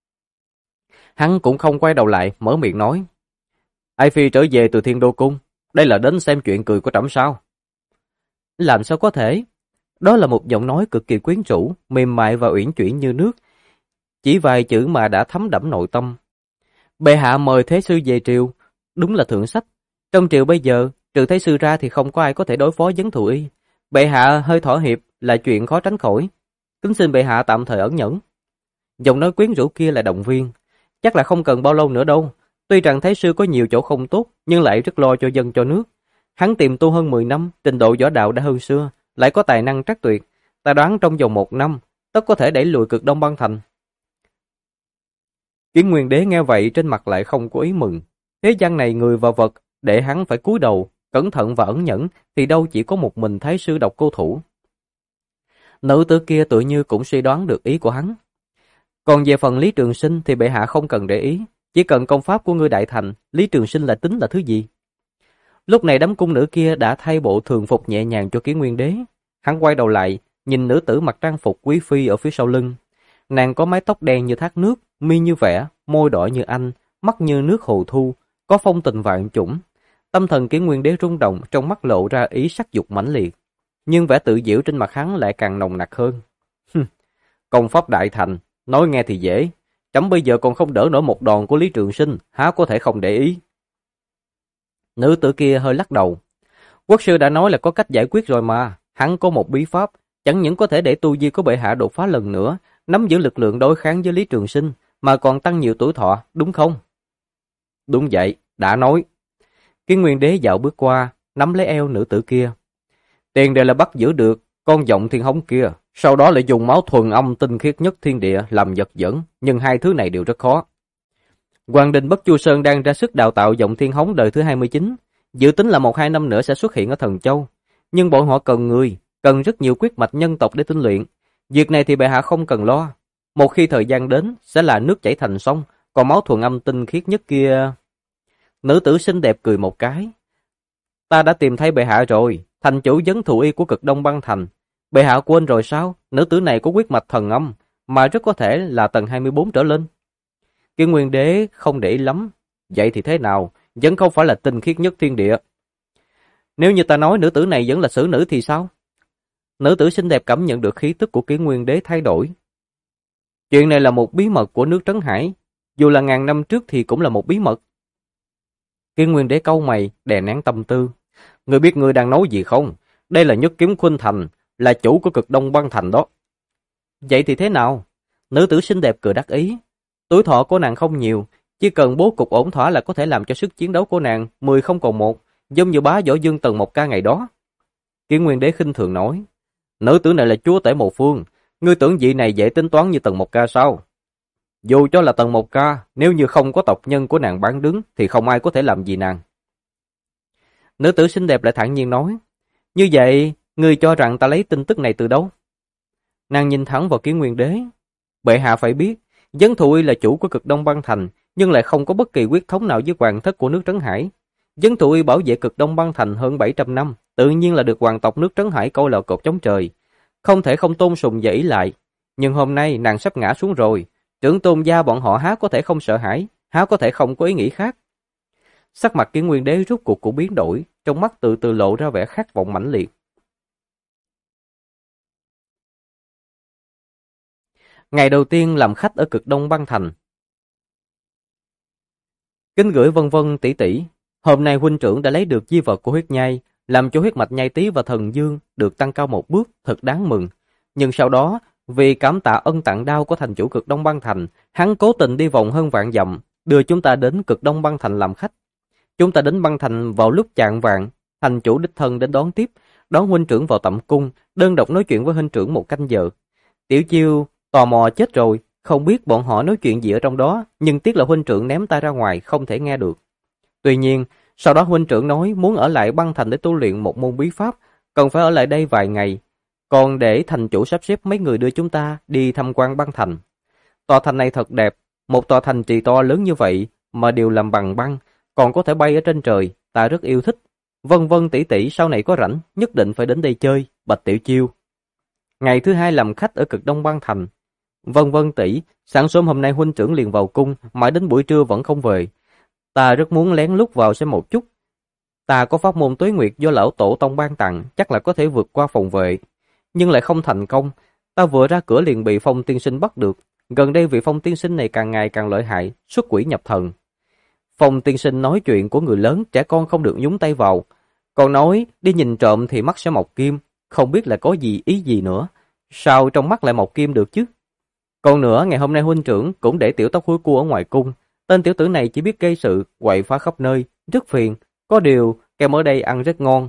Hắn cũng không quay đầu lại, mở miệng nói: Ai phi trở về từ Thiên Đô Cung, đây là đến xem chuyện cười của trẫm sao? Làm sao có thể? Đó là một giọng nói cực kỳ quyến rũ, mềm mại và uyển chuyển như nước. Chỉ vài chữ mà đã thấm đẫm nội tâm. Bệ hạ mời Thế Sư về triều, đúng là thượng sách. Trong triều bây giờ, trừ Thế Sư ra thì không có ai có thể đối phó Vấn Thụ Y. Bệ hạ hơi thỏa hiệp là chuyện khó tránh khỏi. Kính xin bệ hạ tạm thời ẩn nhẫn. Giọng nói quyến rũ kia là động viên. Chắc là không cần bao lâu nữa đâu. Tuy rằng Thế Sư có nhiều chỗ không tốt, nhưng lại rất lo cho dân cho nước. Hắn tìm tu hơn 10 năm, trình độ võ đạo đã hơn xưa, lại có tài năng trắc tuyệt. Ta đoán trong vòng 1 năm, tất có thể đẩy lùi Cực Đông Băng Thành. Kiến Nguyên Đế nghe vậy trên mặt lại không có ý mừng. Thế gian này người và vật, để hắn phải cúi đầu, cẩn thận và ẩn nhẫn, thì đâu chỉ có một mình Thái Sư độc cô thủ. Nữ tử kia tự như cũng suy đoán được ý của hắn. Còn về phần Lý Trường Sinh thì bệ hạ không cần để ý, chỉ cần công pháp của ngươi đại thành, Lý Trường Sinh là tính là thứ gì? Lúc này đám cung nữ kia đã thay bộ thường phục nhẹ nhàng cho Kiến Nguyên Đế. Hắn quay đầu lại, nhìn nữ tử mặc trang phục quý phi ở phía sau lưng. Nàng có mái tóc đen như thác nước, mi như vẽ, môi đỏ như anh, mắt như nước hồ thu, có phong tình vạn chủng. Tâm thần Kiến Nguyên Đế rung động, trong mắt lộ ra ý sắc dục mãnh liệt, nhưng vẻ tự giễu trên mặt hắn lại càng nồng nặc hơn. Công pháp đại thành, nói nghe thì dễ, Chấm bây giờ còn không đỡ nổi một đòn của Lý Trường Sinh, há có thể không để ý. Nữ tử kia hơi lắc đầu. Quốc sư đã nói là có cách giải quyết rồi mà, hắn có một bí pháp, chẳng những có thể để tu vi của bệ hạ đột phá lần nữa, nắm giữ lực lượng đối kháng với Lý Trường Sinh, mà còn tăng nhiều tuổi thọ, đúng không? Đúng vậy, đã nói. Kiến Nguyên Đế dạo bước qua, nắm lấy eo nữ tử kia. Tiền đề là bắt giữ được con giọng thiên hống kia, sau đó lại dùng máu thuần âm tinh khiết nhất thiên địa làm vật dẫn, nhưng hai thứ này đều rất khó. Hoàng đình Bất Chu Sơn đang ra sức đào tạo giọng thiên hống đời thứ 29, dự tính là 1-2 năm nữa sẽ xuất hiện ở Thần Châu, nhưng bọn họ cần người, cần rất nhiều quyết mạch nhân tộc để tinh luyện. Việc này thì bệ hạ không cần lo, một khi thời gian đến sẽ là nước chảy thành sông, còn máu thuần âm tinh khiết nhất kia. Nữ tử xinh đẹp cười một cái. Ta đã tìm thấy bệ hạ rồi, thành chủ Vấn Thụ Y của Cực Đông Băng Thành. Bệ hạ quên rồi sao? Nữ tử này có quyết mạch thần âm, mà rất có thể là tầng 24 trở lên. Kiến Nguyên Đế không để ý lắm. Vậy thì thế nào? Vẫn không phải là tinh khiết nhất thiên địa. Nếu như ta nói nữ tử này vẫn là xử nữ thì sao? Nữ tử xinh đẹp cảm nhận được khí tức của Kiến Nguyên Đế thay đổi. Chuyện này là một bí mật của nước Trấn Hải, dù là ngàn năm trước thì cũng là một bí mật. Kiến Nguyên Đế cau mày, đè nén tâm tư. Ngươi biết ngươi đang nói gì không? Đây là Nhất Kiếm Khuynh Thành, là chủ của Cực Đông Băng Thành đó. Vậy thì thế nào? Nữ tử xinh đẹp cười đắc ý. Tuổi thọ của nàng không nhiều, chỉ cần bố cục ổn thỏa là có thể làm cho sức chiến đấu của nàng 10 không còn 1, giống như bá Võ Dương Tần Mộc Ca ngày đó. Kiến Nguyên Đế khinh thường nói, nữ tử này là chúa tể một phương, ngươi tưởng vị này dễ tính toán như Tần Mộc Ca sao? Dù cho là Tần Mộc Ca, nếu như không có tộc nhân của nàng bán đứng thì không ai có thể làm gì nàng. Nữ tử xinh đẹp lại thản nhiên nói, như vậy, ngươi cho rằng ta lấy tin tức này từ đâu? Nàng nhìn thẳng vào Kiến Nguyên Đế. Bệ hạ phải biết, Vấn Thụ Y là chủ của Cực Đông Băng Thành, nhưng lại không có bất kỳ quyết thống nào với hoàng thất của nước Trấn Hải. Vấn Thụ Y bảo vệ Cực Đông Băng Thành hơn 700 năm, tự nhiên là được hoàng tộc nước Trấn Hải coi là cột chống trời, không thể không tôn sùng và ỷ lại. Nhưng hôm nay nàng sắp ngã xuống rồi, trưởng tôn gia bọn họ há có thể không sợ hãi, há có thể không có ý nghĩ khác. Sắc mặt Kiến Nguyên Đế rút cuộc cũng biến đổi, trong mắt từ từ lộ ra vẻ khát vọng mãnh liệt. Ngày đầu tiên làm khách ở Cực Đông Băng Thành. Kính gửi Vân Vân tỷ tỷ, hôm nay huynh trưởng đã lấy được di vật của huyết nhai, làm cho huyết mạch nhai tý và thần dương được tăng cao một bước, thật đáng mừng. Nhưng sau đó, vì cảm tạ ân tặng đao của thành chủ Cực Đông Băng Thành, hắn cố tình đi vòng hơn vạn dặm, đưa chúng ta đến Cực Đông Băng Thành làm khách. Chúng ta đến Băng Thành vào lúc chạng vạng, thành chủ đích thân đến đón tiếp, đón huynh trưởng vào tẩm cung, đơn độc nói chuyện với huynh trưởng một canh giờ. Tiểu Chiêu tò mò chết rồi, không biết bọn họ nói chuyện gì ở trong đó, nhưng tiếc là huynh trưởng ném ta ra ngoài, không thể nghe được. Tuy nhiên, sau đó huynh trưởng nói muốn ở lại Băng Thành để tu luyện một môn bí pháp, cần phải ở lại đây vài ngày, còn để thành chủ sắp xếp mấy người đưa chúng ta đi tham quan Băng Thành. Tòa thành này thật đẹp, một tòa thành trì to lớn như vậy mà đều làm bằng băng, còn có thể bay ở trên trời, ta rất yêu thích. Vân Vân tỷ tỷ sau này có rảnh, nhất định phải đến đây chơi, bạch Tiểu Chiêu. Ngày thứ hai làm khách ở Cực Đông Băng Thành. Vân Vân tỷ, sáng sớm hôm nay huynh trưởng liền vào cung, mãi đến buổi trưa vẫn không về. Ta rất muốn lén lút vào xem một chút. Ta có pháp môn tuế nguyệt do lão tổ tông ban tặng, chắc là có thể vượt qua phòng vệ, nhưng lại không thành công. Ta vừa ra cửa liền bị Phong tiên sinh bắt được. Gần đây vị Phong tiên sinh này càng ngày càng lợi hại, xuất quỷ nhập thần. Phong tiên sinh nói chuyện của người lớn, trẻ con không được nhúng tay vào. Còn nói đi nhìn trộm thì mắt sẽ mọc kim, không biết là có gì ý gì nữa. Sao trong mắt lại mọc kim được chứ? Còn nữa, ngày hôm nay huynh trưởng cũng để tiểu tóc húi cua ở ngoài cung. Tên tiểu tử này chỉ biết gây sự, quậy phá khắp nơi, rất phiền. Có điều, kem ở đây ăn rất ngon.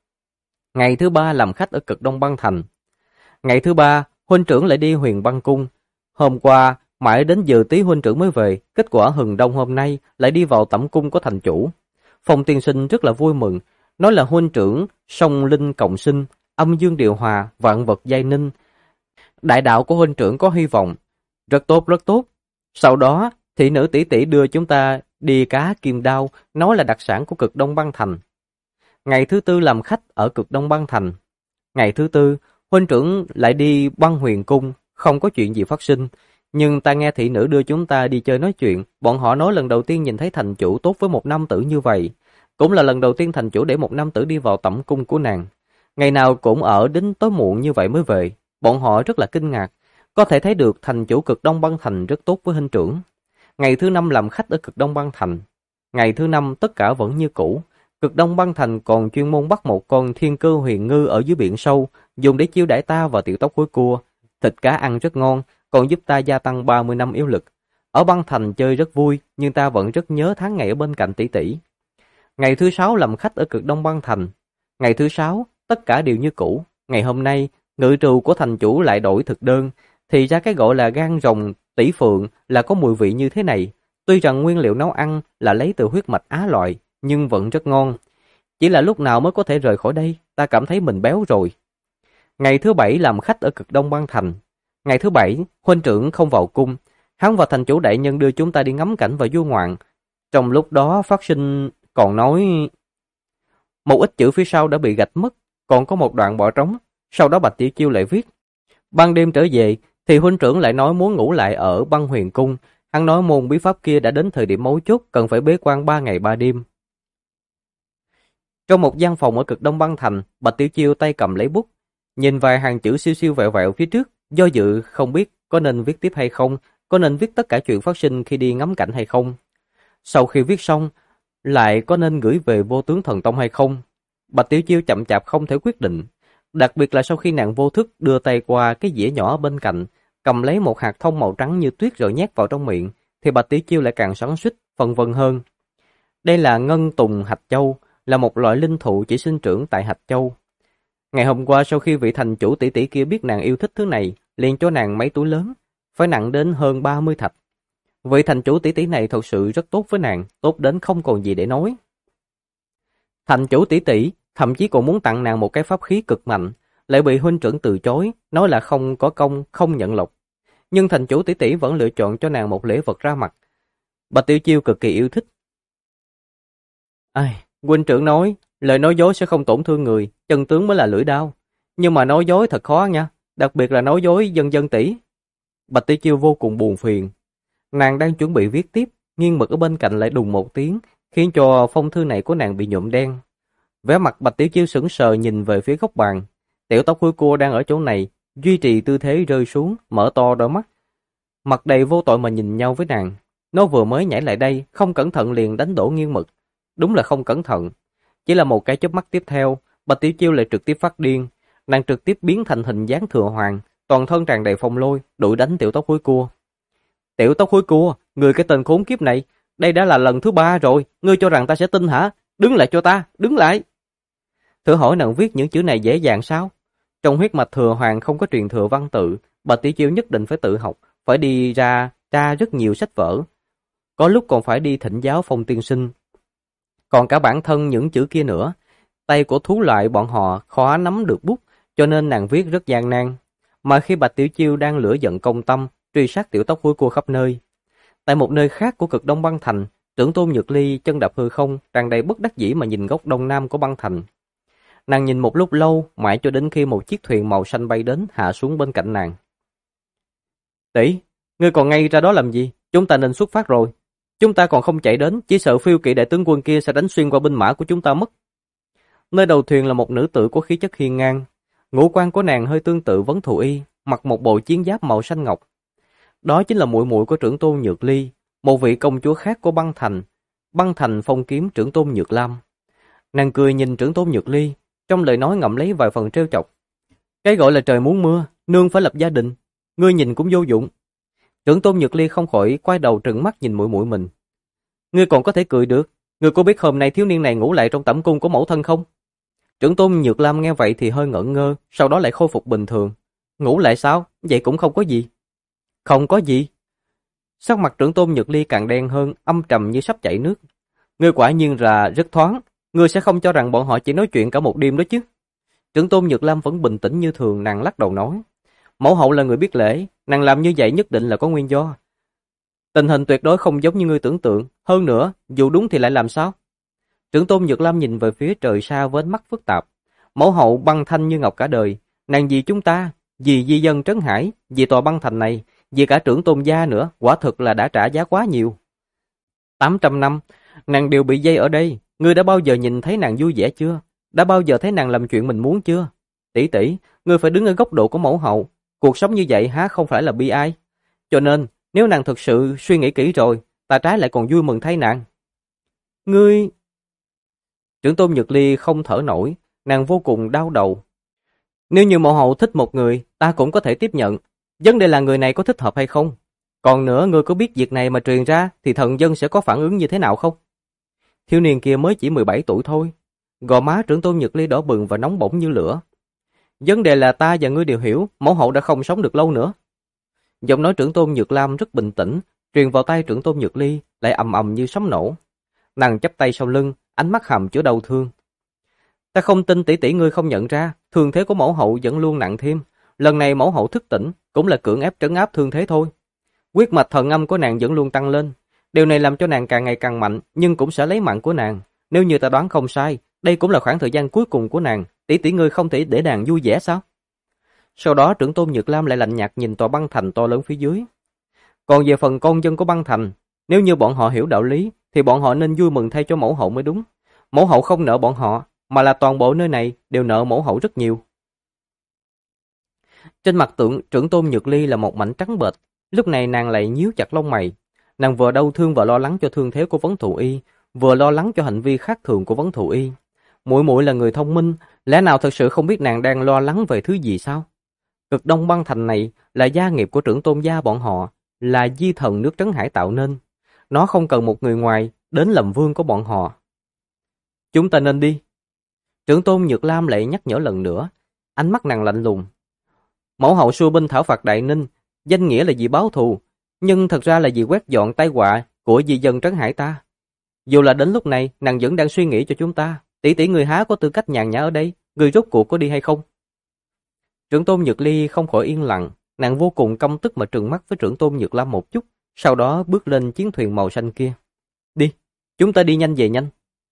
Ngày thứ ba làm khách ở Cực Đông Băng Thành. Ngày thứ ba, huynh trưởng lại đi Huyền Băng Cung. Hôm qua, mãi đến giờ tí huynh trưởng mới về, kết quả hừng đông hôm nay lại đi vào tẩm cung của thành chủ. Phong tiên sinh rất là vui mừng, nói là huynh trưởng song linh cộng sinh, âm dương điều hòa, vạn vật giai ninh. Đại đạo của huynh trưởng có hy vọng. Rất tốt, rất tốt. Sau đó, thị nữ tỷ tỷ đưa chúng ta đi cá kim đao, nói là đặc sản của Cực Đông Băng Thành. Ngày thứ tư làm khách ở Cực Đông Băng Thành. Ngày thứ tư, huynh trưởng lại đi Băng Huyền Cung, không có chuyện gì phát sinh. Nhưng ta nghe thị nữ đưa chúng ta đi chơi nói chuyện, bọn họ nói lần đầu tiên nhìn thấy thành chủ tốt với một nam tử như vậy. Cũng là lần đầu tiên thành chủ để một nam tử đi vào tẩm cung của nàng. Ngày nào cũng ở đến tối muộn như vậy mới về, bọn họ rất là kinh ngạc. Có thể thấy được thành chủ Cực Đông Băng Thành rất tốt với huynh trưởng. Ngày thứ 5 làm khách ở Cực Đông Băng Thành. Ngày thứ 5 tất cả vẫn như cũ. Cực Đông Băng Thành còn chuyên môn bắt một con thiên cơ huyền ngư ở dưới biển sâu, dùng để chiêu đãi ta và tiểu tóc hối cua. Thịt cá ăn rất ngon, còn giúp ta gia tăng 30 năm yếu lực. Ở băng thành chơi rất vui, nhưng ta vẫn rất nhớ tháng ngày ở bên cạnh tỷ tỷ. Ngày thứ 6 làm khách ở Cực Đông Băng Thành. Ngày thứ 6, tất cả đều như cũ. Ngày hôm nay, ngự trù của thành chủ lại đổi thực đơn. Thì ra cái gọi là gan rồng, tỷ phượng là có mùi vị như thế này. Tuy rằng nguyên liệu nấu ăn là lấy từ huyết mạch Á loại, nhưng vẫn rất ngon. Chỉ là lúc nào mới có thể rời khỏi đây, ta cảm thấy mình béo rồi. Ngày thứ 7 làm khách ở Cực Đông Băng Thành. Ngày thứ 7, huynh trưởng không vào cung. Hắn và thành chủ đại nhân đưa chúng ta đi ngắm cảnh và du ngoạn. Trong lúc đó phát sinh còn nói... Một ít chữ phía sau đã bị gạch mất, còn có một đoạn bỏ trống. Sau đó Bạch Tiểu Chiêu lại viết. Ban đêm trở về, thì huynh trưởng lại nói muốn ngủ lại ở Băng Huyền Cung. Hắn nói môn bí pháp kia đã đến thời điểm mấu chốt, cần phải bế quan 3 ngày 3 đêm. Trong một gian phòng ở Cực Đông Băng Thành, Bạch Tiểu Chiêu tay cầm lấy bút, nhìn vài hàng chữ siêu siêu vẹo vẹo phía trước, do dự không biết có nên viết tiếp hay không, có nên viết tất cả chuyện phát sinh khi đi ngắm cảnh hay không. Sau khi viết xong, lại có nên gửi về Vô Tướng Thần Tông hay không. Bạch Tiểu Chiêu chậm chạp không thể quyết định, đặc biệt là sau khi nàng vô thức đưa tay qua cái dĩa nhỏ bên cạnh, cầm lấy một hạt thông màu trắng như tuyết rồi nhét vào trong miệng, thì Bạch Tiểu Chiêu lại càng xoắn xuýt, phân vân hơn. Đây là Ngân Tùng Hạch Châu, là một loại linh thụ chỉ sinh trưởng tại Hạch Châu. Ngày hôm qua sau khi vị thành chủ tỷ tỷ kia biết nàng yêu thích thứ này, liền cho nàng mấy túi lớn, phải nặng đến hơn 30 thạch. Vị thành chủ tỷ tỷ này thật sự rất tốt với nàng, tốt đến không còn gì để nói. Thành chủ tỷ tỷ thậm chí còn muốn tặng nàng một cái pháp khí cực mạnh, lại bị huynh trưởng từ chối, nói là không có công, không nhận lộc. Nhưng thành chủ tỷ tỷ vẫn lựa chọn cho nàng một lễ vật ra mặt. Bạch Tiểu Chiêu cực kỳ yêu thích. Huynh trưởng nói, lời nói dối sẽ không tổn thương người, chân tướng mới là lưỡi đao. Nhưng mà nói dối thật khó nha, đặc biệt là nói dối dân dân tỷ. Bạch Tiểu Chiêu vô cùng buồn phiền. Nàng đang chuẩn bị viết tiếp, nghiêng mực ở bên cạnh lại đùng một tiếng, khiến cho phong thư này của nàng bị nhuộm đen. Vẻ mặt Bạch Tiểu Chiêu sững sờ nhìn về phía góc bàn. Tiểu tóc hôi cua đang ở chỗ này, duy trì tư thế rơi xuống, mở to đôi mắt. Mặt đầy vô tội mà nhìn nhau với nàng. Nó vừa mới nhảy lại đây, không cẩn thận liền đánh đổ nghiêng mực. Đúng là không cẩn thận. Chỉ là một cái chớp mắt tiếp theo, Bạch Tiểu Chiêu lại trực tiếp phát điên. Nàng trực tiếp biến thành hình dáng Thừa Hoàng, toàn thân tràn đầy phong lôi, đuổi đánh tiểu tóc hôi cua. Tiểu tóc hôi cua, người cái tên khốn kiếp này, đây đã là lần thứ 3 rồi, ngươi cho rằng ta sẽ tin hả? Đứng lại cho ta, đứng lại. Thử hỏi nàng viết những chữ này dễ dàng sao? Trong huyết mạch Thừa Hoàng không có truyền thừa văn tự, Bạch Tiểu Chiêu nhất định phải tự học, phải đi ra tra rất nhiều sách vở. Có lúc còn phải đi thỉnh giáo Phong tiên sinh. Còn cả bản thân những chữ kia nữa, tay của thú loại bọn họ khó nắm được bút, cho nên nàng viết rất gian nan. Mà khi Bạch Tiểu Chiêu đang lửa giận công tâm, truy sát tiểu tóc hôi cua khắp nơi. Tại một nơi khác của Cực Đông Băng Thành, Trưởng Tôn Nhược Ly chân đạp hư không, tràn đầy bất đắc dĩ mà nhìn góc đông nam của băng thành. Nàng nhìn một lúc lâu, mãi cho đến khi một chiếc thuyền màu xanh bay đến hạ xuống bên cạnh nàng. Tỷ, ngươi còn ngay ra đó làm gì? Chúng ta nên xuất phát rồi. Chúng ta còn không chạy đến, chỉ sợ phiêu kỵ đại tướng quân kia sẽ đánh xuyên qua binh mã của chúng ta mất. Nơi đầu thuyền là một nữ tử có khí chất hiên ngang. Ngũ quan của nàng hơi tương tự Vấn Thù Y, mặc một bộ chiến giáp màu xanh ngọc. Đó chính là muội muội của Trưởng Tôn Nhược Ly, một vị công chúa khác của băng thành phong kiếm Trưởng Tôn Nhược Lam. Nàng cười nhìn Trưởng Tôn Nhược Ly, trong lời nói ngậm lấy vài phần trêu chọc. Cái gọi là trời muốn mưa, nương phải lập gia đình, ngươi nhìn cũng vô dụng. Trưởng Tôn Nhược Ly không khỏi quay đầu trừng mắt nhìn muội muội mình. Ngươi còn có thể cười được, ngươi có biết hôm nay thiếu niên này ngủ lại trong tẩm cung của mẫu thân không? Trưởng Tôn Nhược Lam nghe vậy thì hơi ngẩn ngơ, sau đó lại khôi phục bình thường. Ngủ lại sao? Vậy cũng không có gì. Không có gì. Sắc mặt Trưởng Tôn Nhược Ly càng đen hơn, âm trầm như sắp chảy nước. Ngươi quả nhiên là rất thoáng, ngươi sẽ không cho rằng bọn họ chỉ nói chuyện cả một đêm đó chứ? Trưởng Tôn Nhược Lam vẫn bình tĩnh như thường, nàng lắc đầu nói. Mẫu hậu là người biết lễ, nàng làm như vậy nhất định là có nguyên do. Tình hình tuyệt đối không giống như ngươi tưởng tượng, hơn nữa, dù đúng thì lại làm sao? Trưởng Tôn Nhược Lam nhìn về phía trời xa với ánh mắt phức tạp. Mẫu hậu băng thanh như ngọc cả đời, nàng vì chúng ta, vì di dân Trấn Hải, vì tòa băng thành này, vì cả Trưởng Tôn gia nữa, quả thực là đã trả giá quá nhiều. 800 năm, nàng đều bị dây ở đây, ngươi đã bao giờ nhìn thấy nàng vui vẻ chưa? Đã bao giờ thấy nàng làm chuyện mình muốn chưa? Tỷ tỷ, ngươi phải đứng ở góc độ của mẫu hậu, Cuộc sống như vậy há không phải là bi ai? Cho nên, nếu nàng thực sự suy nghĩ kỹ rồi, ta trái lại còn vui mừng thay nàng. Ngươi... Trưởng tôn Nhược Ly không thở nổi, nàng vô cùng đau đầu. Nếu như mẫu hậu thích một người, ta cũng có thể tiếp nhận. Vấn đề là người này có thích hợp hay không? Còn nữa, ngươi có biết việc này mà truyền ra thì thần dân sẽ có phản ứng như thế nào không? Thiếu niên kia mới chỉ 17 tuổi thôi. Gò má trưởng tôn Nhược Ly đỏ bừng và nóng bỏng như lửa. Vấn đề là ta và ngươi đều hiểu, mẫu hậu đã không sống được lâu nữa. Giọng nói trưởng tôn Nhược Lam rất bình tĩnh, truyền vào tai trưởng tôn Nhược Ly lại ầm ầm như sấm nổ. Nàng chắp tay sau lưng, ánh mắt hàm chứa đau thương. Ta không tin tỷ tỷ ngươi không nhận ra, thương thế của mẫu hậu vẫn luôn nặng thêm. Lần này mẫu hậu thức tỉnh, cũng là cưỡng ép trấn áp thương thế thôi. Huyết mạch thần âm của nàng vẫn luôn tăng lên. Điều này làm cho nàng càng ngày càng mạnh, nhưng cũng sẽ lấy mạng của nàng. Nếu như ta đoán không sai, đây cũng là khoảng thời gian cuối cùng của nàng. Tỷ tỷ ngươi không thể để nàng vui vẻ sao? Sau đó trưởng tôn Nhược Lam lại lạnh nhạt nhìn tòa băng thành to lớn phía dưới. Còn về phần con dân của băng thành, nếu như bọn họ hiểu đạo lý, thì bọn họ nên vui mừng thay cho mẫu hậu mới đúng. Mẫu hậu không nợ bọn họ, mà là toàn bộ nơi này đều nợ mẫu hậu rất nhiều. Trên mặt trưởng tôn Nhược Ly là một mảnh trắng bệch, lúc này nàng lại nhíu chặt lông mày. Nàng vừa đau thương và lo lắng cho thương thế của Vấn Thụ Y, vừa lo lắng cho hành vi khác thường của Vấn Thụ Y. Muội muội là người thông minh, lẽ nào thật sự không biết nàng đang lo lắng về thứ gì sao? Cực Đông băng thành này là gia nghiệp của trưởng tôn gia bọn họ, là di thần nước Trấn Hải tạo nên. Nó không cần một người ngoài đến làm vương của bọn họ. Chúng ta nên đi. Trưởng tôn Nhược Lam lại nhắc nhở lần nữa, ánh mắt nàng lạnh lùng. Mẫu hậu xua binh thảo phạt Đại Ninh, danh nghĩa là vì báo thù, nhưng thật ra là vì quét dọn tai họa của di dân Trấn Hải ta. Dù là đến lúc này, nàng vẫn đang suy nghĩ cho chúng ta. Tỷ tỷ người há có tư cách nhàn nhã ở đây, người rốt cuộc có đi hay không? Trưởng tôn Nhược Ly không khỏi yên lặng, nàng vô cùng căm tức mà trừng mắt với trưởng tôn Nhược Lam một chút, sau đó bước lên chiến thuyền màu xanh kia. Đi, chúng ta đi nhanh về nhanh.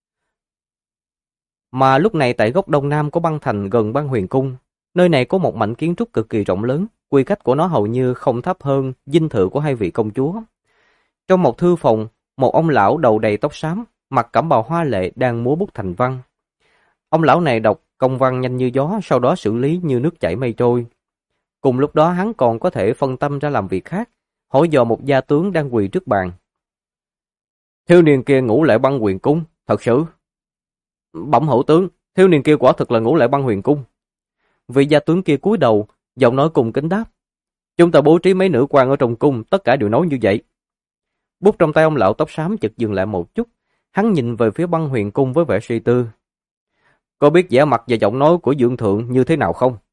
Mà lúc này tại góc đông nam của băng thành gần băng huyền cung, nơi này có một mảnh kiến trúc cực kỳ rộng lớn, quy cách của nó hầu như không thấp hơn dinh thự của hai vị công chúa. Trong một thư phòng, một ông lão đầu đầy tóc xám, mặc cẩm bào hoa lệ đang múa bút thành văn. Ông lão này đọc công văn nhanh như gió, sau đó xử lý như nước chảy mây trôi. Cùng lúc đó hắn còn có thể phân tâm ra làm việc khác, hỏi dò một gia tướng đang quỳ trước bàn. Thiếu niên kia ngủ lại băng huyền cung, thật sự? Bẩm hữu tướng, thiếu niên kia quả thực là ngủ lại băng huyền cung. Vị gia tướng kia cúi đầu, giọng nói cùng kính đáp. Chúng ta bố trí mấy nữ quan ở trong cung, tất cả đều nói như vậy. Bút trong tay ông lão tóc xám chợt dừng lại một chút, hắn nhìn về phía băng huyền cung với vẻ suy tư. Có biết vẻ mặt và giọng nói của Dương Thượng như thế nào không?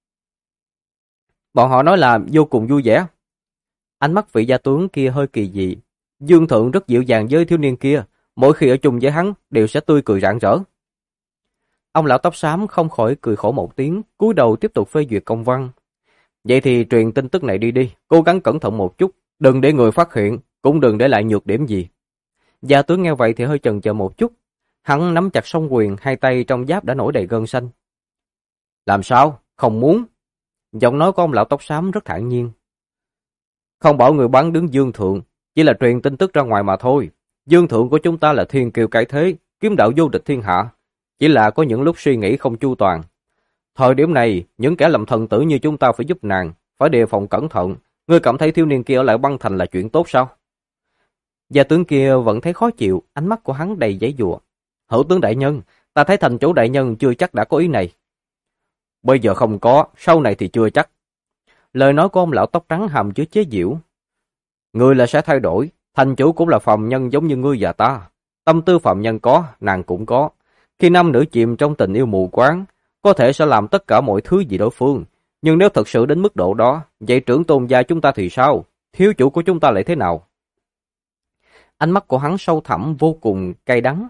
Bọn họ nói là vô cùng vui vẻ. Ánh mắt vị gia tướng kia hơi kỳ dị. Dương Thượng rất dịu dàng với thiếu niên kia, mỗi khi ở chung với hắn đều sẽ tươi cười rạng rỡ. Ông lão tóc xám không khỏi cười khổ một tiếng, cúi đầu tiếp tục phê duyệt công văn. Vậy thì truyền tin tức này đi, cố gắng cẩn thận một chút, đừng để người phát hiện, cũng đừng để lại nhược điểm gì. Gia tướng nghe vậy thì hơi chần chờ một chút, hắn nắm chặt song quyền, hai tay trong giáp đã nổi đầy gân xanh. Làm sao? Không muốn? Giọng nói của ông lão tóc xám rất thản nhiên. Không bảo người bắn đứng Dương Thượng, chỉ là truyền tin tức ra ngoài mà thôi. Dương Thượng của chúng ta là thiên kiêu cái thế, kiếm đạo vô địch thiên hạ. Chỉ là có những lúc suy nghĩ không chu toàn. Thời điểm này, những kẻ làm thần tử như chúng ta phải giúp nàng, phải đề phòng cẩn thận. Ngươi cảm thấy thiếu niên kia ở lại băng thành là chuyện tốt sao? Gia tướng kia vẫn thấy khó chịu, ánh mắt của hắn đầy giãy giụa. Hữu tướng đại nhân, ta thấy thành chủ đại nhân chưa chắc đã có ý này. Bây giờ không có, sau này thì chưa chắc. Lời nói của ông lão tóc trắng hàm chứa chế giễu. Ngươi là sẽ thay đổi, thành chủ cũng là phàm nhân giống như ngươi và ta. Tâm tư phàm nhân có, nàng cũng có. Khi nam nữ chìm trong tình yêu mù quáng, có thể sẽ làm tất cả mọi thứ vì đối phương. Nhưng nếu thật sự đến mức độ đó, vậy trưởng tôn gia chúng ta thì sao? Thiếu chủ của chúng ta lại thế nào? Ánh mắt của hắn sâu thẳm vô cùng cay đắng.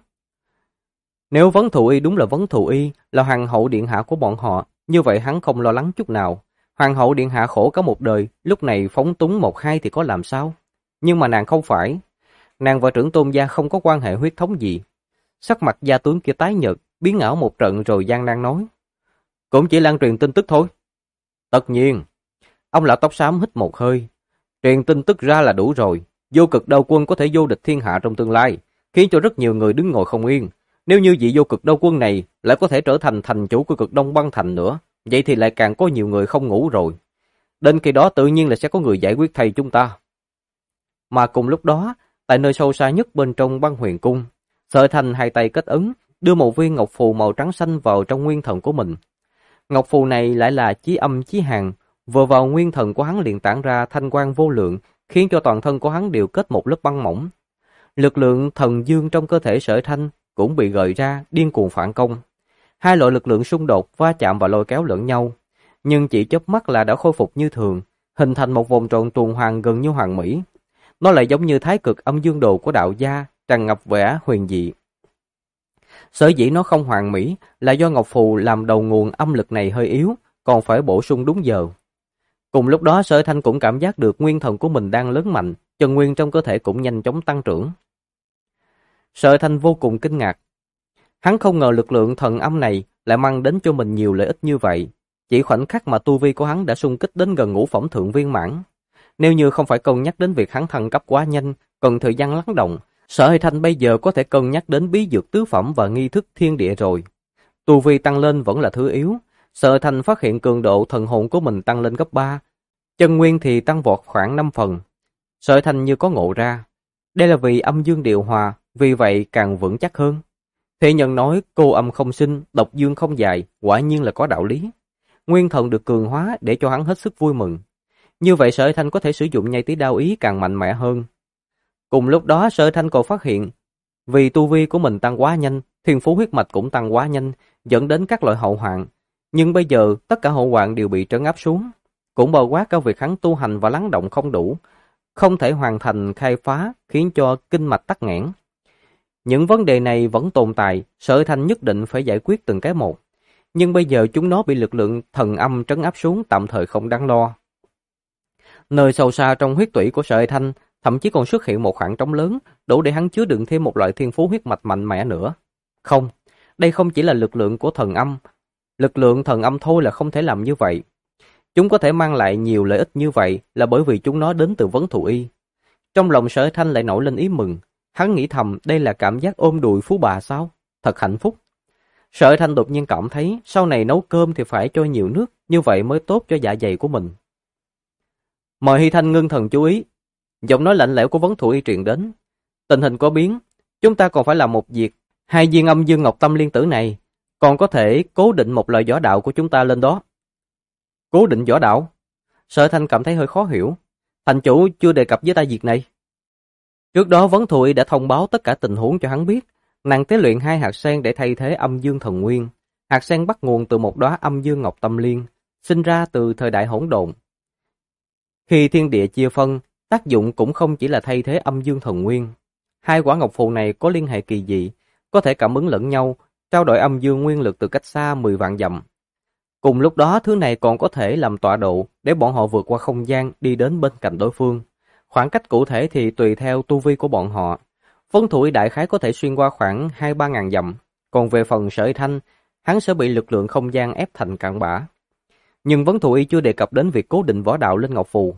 Nếu Vấn Thụ Y đúng là Vấn Thụ Y, là hoàng hậu điện hạ của bọn họ, như vậy hắn không lo lắng chút nào. Hoàng hậu điện hạ khổ cả một đời, lúc này phóng túng một hai thì có làm sao? Nhưng mà nàng không phải. Nàng và trưởng tôn gia không có quan hệ huyết thống gì. Sắc mặt gia tướng kia tái nhợt, biến ảo một trận rồi gian nan nói. Cũng chỉ lan truyền tin tức thôi. Tất nhiên. Ông lão tóc xám hít một hơi. Truyền tin tức ra là đủ rồi. Vô cực đao quân có thể vô địch thiên hạ trong tương lai, khiến cho rất nhiều người đứng ngồi không yên. Nếu như vị vô cực đao quân này lại có thể trở thành thành chủ của cực đông băng thành nữa, vậy thì lại càng có nhiều người không ngủ rồi. Đến khi đó tự nhiên là sẽ có người giải quyết thay chúng ta. Mà cùng lúc đó, tại nơi sâu xa nhất bên trong băng huyền cung, Sở Thanh hai tay kết ấn, đưa một viên ngọc phù màu trắng xanh vào trong nguyên thần của mình. Ngọc phù này lại là chí âm chí hàn, vừa vào nguyên thần của hắn liền tản ra thanh quang vô lượng, khiến cho toàn thân của hắn đều kết một lớp băng mỏng. Lực lượng thần dương trong cơ thể Sở Thanh cũng bị gợi ra, điên cuồng phản công. Hai loại lực lượng xung đột, va chạm và lôi kéo lẫn nhau, nhưng chỉ chớp mắt là đã khôi phục như thường, hình thành một vòng tròn tuần hoàn gần như hoàn mỹ. Nó lại giống như thái cực âm dương đồ của đạo gia, tràn ngập vẻ huyền dị. Sở dĩ nó không hoàn mỹ là do ngọc phù làm đầu nguồn âm lực này hơi yếu, còn phải bổ sung đúng giờ. Cùng lúc đó Sở Thanh cũng cảm giác được nguyên thần của mình đang lớn mạnh, chân nguyên trong cơ thể cũng nhanh chóng tăng trưởng. Sở Thanh vô cùng kinh ngạc. Hắn không ngờ lực lượng thần âm này lại mang đến cho mình nhiều lợi ích như vậy. Chỉ khoảnh khắc mà tu vi của hắn đã xung kích đến gần ngũ phẩm thượng viên mãn. Nếu như không phải cân nhắc đến việc hắn thăng cấp quá nhanh, cần thời gian lắng động, Sở Thanh bây giờ có thể cân nhắc đến bí dược tứ phẩm và nghi thức thiên địa rồi. Tu vi tăng lên vẫn là thứ yếu. Sở Thanh phát hiện cường độ thần hồn của mình tăng lên gấp 3, chân nguyên thì tăng vọt khoảng 5 phần. Sở Thanh như có ngộ ra. Đây là vì âm dương điều hòa, vì vậy càng vững chắc hơn. Thế nhân nói cô âm không sinh, độc dương không dài, quả nhiên là có đạo lý. Nguyên thần được cường hóa để cho hắn hết sức vui mừng. Như vậy Sở Thanh có thể sử dụng nhai tí đao ý càng mạnh mẽ hơn. Cùng lúc đó Sở Thanh còn phát hiện, vì tu vi của mình tăng quá nhanh, thiên phú huyết mạch cũng tăng quá nhanh, dẫn đến các loại hậu hoạn. Nhưng bây giờ tất cả hậu hoạn đều bị trấn áp xuống, cũng bao quát cả việc hắn tu hành và lắng động không đủ, không thể hoàn thành khai phá, khiến cho kinh mạch tắc nghẽn. Những vấn đề này vẫn tồn tại, Sở Thanh nhất định phải giải quyết từng cái một. Nhưng bây giờ chúng nó bị lực lượng thần âm trấn áp xuống, tạm thời không đáng lo. Nơi sâu xa trong huyết tủy của Sở Thanh, thậm chí còn xuất hiện một khoảng trống lớn, đủ để hắn chứa đựng thêm một loại thiên phú huyết mạch mạnh mẽ nữa. Không, đây không chỉ là lực lượng của thần âm. Lực lượng thần âm thôi là không thể làm như vậy. Chúng có thể mang lại nhiều lợi ích như vậy là bởi vì chúng nó đến từ Vấn Thù Y. Trong lòng Sở Thanh lại nổi lên ý mừng. Hắn nghĩ thầm đây là cảm giác ôm đùi phú bà sao? Thật hạnh phúc. Sở Thanh đột nhiên cảm thấy sau này nấu cơm thì phải cho nhiều nước, như vậy mới tốt cho dạ dày của mình. Mời Hy Thanh ngưng thần chú ý. Giọng nói lạnh lẽo của Vấn Thù Y truyền đến. Tình hình có biến, chúng ta còn phải làm một việc. 2 viên âm dương ngọc tâm liên tử này còn có thể cố định một loại võ đạo của chúng ta lên đó. Cố định võ đạo? Sở Thanh cảm thấy hơi khó hiểu. Thành chủ chưa đề cập với ta việc này. Trước đó Vấn Thù Y đã thông báo tất cả tình huống cho hắn biết. Nàng tế luyện 2 hạt sen để thay thế âm dương thần nguyên. Hạt sen bắt nguồn từ một đóa âm dương ngọc tâm liên, sinh ra từ thời đại hỗn độn. Khi thiên địa chia phân, tác dụng cũng không chỉ là thay thế âm dương thần nguyên. 2 quả ngọc phù này có liên hệ kỳ dị, có thể cảm ứng lẫn nhau, trao đổi âm dương nguyên lực từ cách xa 10 vạn dặm. Cùng lúc đó thứ này còn có thể làm tọa độ để bọn họ vượt qua không gian đi đến bên cạnh đối phương. Khoảng cách cụ thể thì tùy theo tu vi của bọn họ. Vấn Thù Y đại khái có thể xuyên qua khoảng 2-3 ngàn dặm, còn về phần Sở Thanh, hắn sẽ bị lực lượng không gian ép thành cặn bã. Nhưng Vấn Thù Y chưa đề cập đến việc cố định võ đạo lên ngọc phù.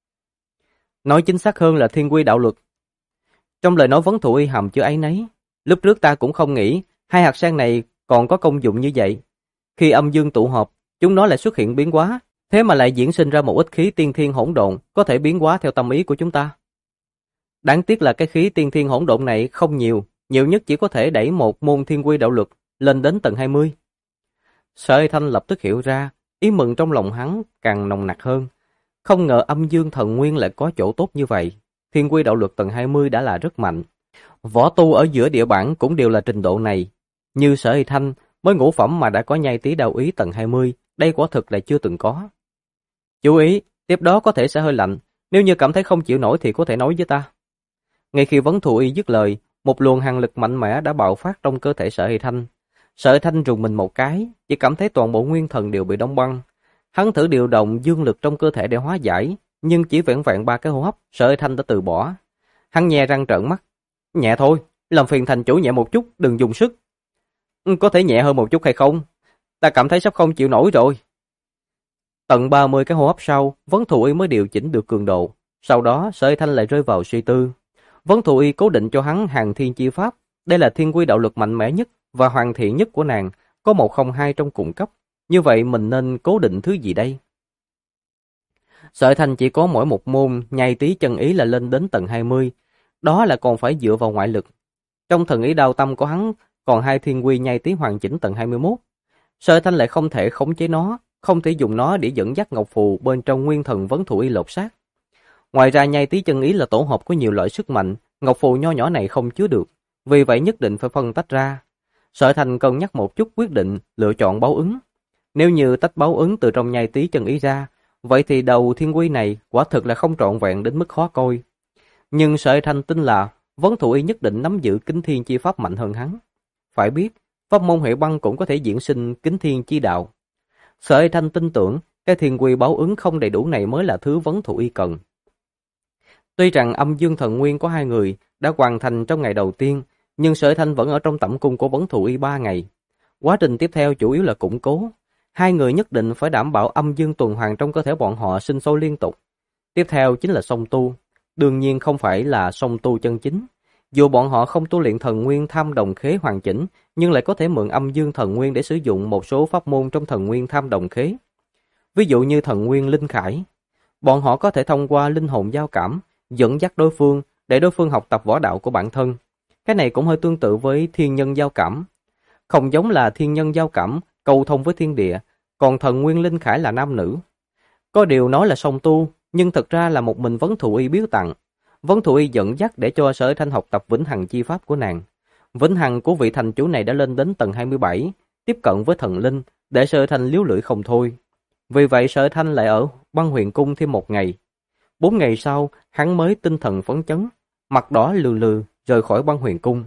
Nói chính xác hơn là thiên quy đạo luật. Trong lời nói Vấn Thù Y hàm chứa áy náy. Lúc trước ta cũng không nghĩ 2 hạt sen này còn có công dụng như vậy. Khi âm dương tụ hợp, chúng nó lại xuất hiện biến hóa, thế mà lại diễn sinh ra một ít khí tiên thiên hỗn độn, có thể biến hóa theo tâm ý của chúng ta. Đáng tiếc là cái khí tiên thiên hỗn độn này không nhiều, nhiều nhất chỉ có thể đẩy một môn thiên quy đạo luật lên đến tầng 20. Sở Thanh lập tức hiểu ra, ý mừng trong lòng hắn càng nồng nặc hơn. Không ngờ âm dương thần nguyên lại có chỗ tốt như vậy. Thiên quy đạo luật tầng 20 đã là rất mạnh. Võ tu ở giữa địa bản cũng đều là trình độ này. Như Sở Thanh mới ngũ phẩm mà đã có nhai tí đao ý tầng 20, đây quả thực là chưa từng có. Chú ý, tiếp đó có thể sẽ hơi lạnh, nếu như cảm thấy không chịu nổi thì có thể nói với ta. Ngay khi Vấn Thù Y dứt lời, một luồng hàn lực mạnh mẽ đã bạo phát trong cơ thể Sở Thanh. Sở Thanh rùng mình một cái, chỉ cảm thấy toàn bộ nguyên thần đều bị đóng băng. Hắn thử điều động dương lực trong cơ thể để hóa giải, nhưng chỉ vẹn vẹn 3 cái hô hấp, Sở Thanh đã từ bỏ. Hắn nhe răng trợn mắt. Nhẹ thôi, làm phiền thành chủ nhẹ một chút, đừng dùng sức. Có thể nhẹ hơn một chút hay không? Ta cảm thấy sắp không chịu nổi rồi. Tận 30 cái hô hấp sau, Vấn Thù Y mới điều chỉnh được cường độ. Sau đó, Sở Thanh lại rơi vào suy tư. Vấn Thù Y cố định cho hắn Hàng Thiên Chi Pháp. Đây là thiên quy đạo lực mạnh mẽ nhất và hoàn thiện nhất của nàng, có 102 trong cùng cấp. Như vậy mình nên cố định thứ gì đây? Sở Thanh chỉ có mỗi một môn nhai tí chân ý là lên đến tầng 20, đó là còn phải dựa vào ngoại lực. Trong thần ý đao tâm của hắn còn hai thiên quy nhai tí hoàn chỉnh tầng 21. Sở Thanh lại không thể khống chế nó, không thể dùng nó để dẫn dắt ngọc phù bên trong nguyên thần vấn thủ y lột xác. Ngoài ra nhai tí chân ý là tổ hợp của nhiều loại sức mạnh, ngọc phù nho nhỏ này không chứa được, vì vậy nhất định phải phân tách ra. Sở Thành cân nhắc một chút quyết định lựa chọn báo ứng. Nếu như tách báo ứng từ trong nhai tí chân ý ra, vậy thì đầu thiên quy này quả thực là không trọn vẹn đến mức khó coi. Nhưng Sở Thành tin là vấn thủ y nhất định nắm giữ kính thiên chi pháp mạnh hơn hắn. Phải biết, pháp môn hệ băng cũng có thể diễn sinh kính thiên chi đạo. Sở Thành tin tưởng cái thiên quy báo ứng không đầy đủ này mới là thứ vấn thủ y cần. Tuy rằng âm dương thần nguyên có hai người đã hoàn thành trong ngày đầu tiên, nhưng Sở Thanh vẫn ở trong tẩm cung của vấn thủ y 3 ngày. Quá trình tiếp theo chủ yếu là củng cố. Hai người nhất định phải đảm bảo âm dương tuần hoàn trong cơ thể bọn họ sinh sôi liên tục. Tiếp theo chính là song tu. Đương nhiên không phải là song tu chân chính. Dù bọn họ không tu luyện thần nguyên tham đồng khế hoàn chỉnh, nhưng lại có thể mượn âm dương thần nguyên để sử dụng một số pháp môn trong thần nguyên tham đồng khế. Ví dụ như thần nguyên linh khải. Bọn họ có thể thông qua linh hồn giao cảm, dẫn dắt đối phương để đối phương học tập võ đạo của bản thân. Cái này cũng hơi tương tự với thiên nhân giao cảm. Không giống là thiên nhân giao cảm cầu thông với thiên địa, còn thần nguyên linh khải là nam nữ. Có điều nói là song tu, nhưng thật ra là một mình vấn thủ y biếu tặng. Vấn thủ y dẫn dắt để cho Sở Thanh học tập vĩnh hằng chi pháp của nàng. Vĩnh hằng của vị thành chủ này đã lên đến tầng 27, tiếp cận với thần linh, để Sở Thanh liếu lưỡi không thôi. Vì vậy Sở Thanh lại ở Băng Huyền Cung thêm 1 ngày. 4 ngày sau, hắn mới tinh thần phấn chấn, mặt đỏ lừ lừ rời khỏi Băng Huyền Cung.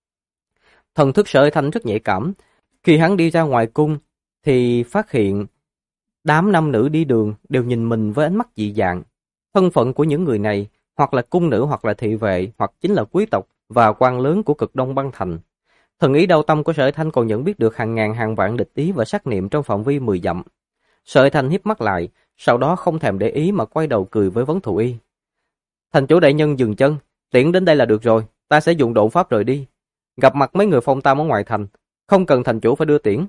Thần thức Sở Thanh rất nhạy cảm, khi hắn đi ra ngoài cung thì phát hiện đám nam nữ đi đường đều nhìn mình với ánh mắt dị dạng. Thân phận của những người này hoặc là cung nữ hoặc là thị vệ hoặc chính là quý tộc và quan lớn của cực Đông Băng Thành. Thần ý đau tâm của Sở Thanh còn nhận biết được hàng ngàn hàng vạn địch ý và sát niệm trong phạm vi 10 dặm. Sở Thanh híp mắt lại, sau đó không thèm để ý mà quay đầu cười với vấn thủ y. Thành chủ đại nhân dừng chân, tiễn đến đây là được rồi, ta sẽ dùng độn pháp rời đi. Gặp mặt mấy người phong tam ở ngoài thành, không cần thành chủ phải đưa tiễn.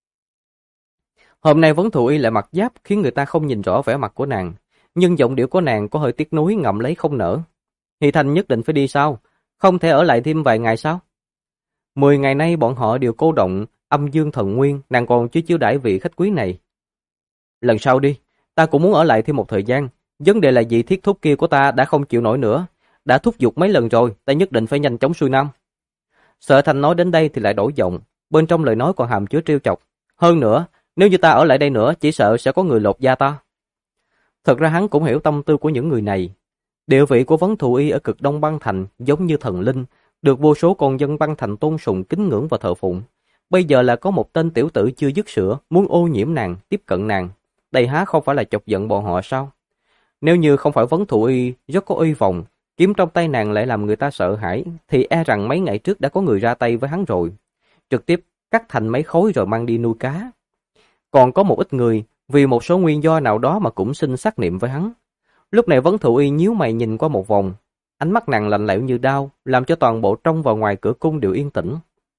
Hôm nay vấn thủ y lại mặc giáp khiến người ta không nhìn rõ vẻ mặt của nàng, nhưng giọng điệu của nàng có hơi tiếc nuối ngậm lấy không nở. Thì Thành nhất định phải đi sao? Không thể ở lại thêm vài ngày sao? 10 ngày nay bọn họ đều cô động âm dương thần nguyên, nàng còn chưa chiêu đãi vị khách quý này. Lần sau đi, ta cũng muốn ở lại thêm một thời gian. Vấn đề là vị thiết thúc kia của ta đã không chịu nổi nữa. Đã thúc giục mấy lần rồi, ta nhất định phải nhanh chóng xuôi nam. Sở Thành nói đến đây thì lại đổi giọng, bên trong lời nói còn hàm chứa trêu chọc. Hơn nữa, nếu như ta ở lại đây nữa, chỉ sợ sẽ có người lột da ta. Thật ra hắn cũng hiểu tâm tư của những người này. Địa vị của vấn thù y ở cực Đông Băng Thành giống như thần linh, được vô số con dân Băng Thành tôn sùng kính ngưỡng và thờ phụng. Bây giờ là có một tên tiểu tử chưa dứt sữa, muốn ô nhiễm nàng, tiếp cận nàng. Đây há không phải là chọc giận bọn họ sao? Nếu như không phải vấn thù y rất có uy vọng, kiếm trong tay nàng lại làm người ta sợ hãi, thì e rằng mấy ngày trước đã có người ra tay với hắn rồi. Trực tiếp cắt thành mấy khối rồi mang đi nuôi cá. Còn có một ít người, vì một số nguyên do nào đó mà cũng sinh sát niệm với hắn. Lúc này vấn thụ y nhíu mày nhìn qua một vòng, ánh mắt nàng lạnh lẽo như đao, làm cho toàn bộ trong và ngoài cửa cung đều yên tĩnh.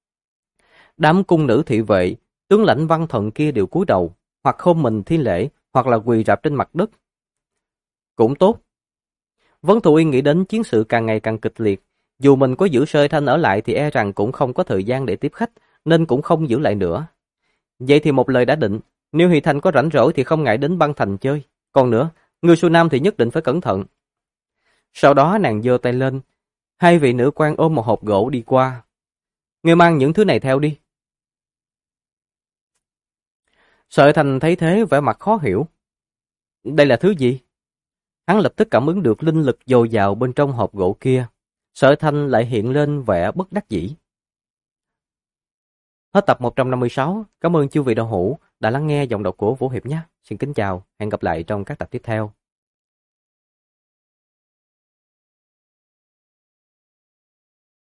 Đám cung nữ thị vệ, tướng lãnh văn thần kia đều cúi đầu, hoặc khom mình thi lễ, hoặc là quỳ rạp trên mặt đất. Cũng tốt. Vấn thụ y nghĩ đến chiến sự càng ngày càng kịch liệt, dù mình có giữ Sở Thanh ở lại thì e rằng cũng không có thời gian để tiếp khách, nên cũng không giữ lại nữa. Vậy thì một lời đã định, nếu Hy Thanh có rảnh rỗi thì không ngại đến Băng Thành chơi. Còn nữa, người xuôi nam thì nhất định phải cẩn thận. Sau đó nàng giơ tay lên, hai vị nữ quan ôm một hộp gỗ đi qua. Ngươi mang những thứ này theo đi. Sở Thành thấy thế vẻ mặt khó hiểu. Đây là thứ gì? Hắn lập tức cảm ứng được linh lực dồi dào bên trong hộp gỗ kia. Sở Thanh lại hiện lên vẻ bất đắc dĩ. Hết tập 156. Cảm ơn chư vị đạo hữu đã lắng nghe giọng đọc của Vũ Hiệp nhé. Xin kính chào, hẹn gặp lại trong các tập tiếp theo.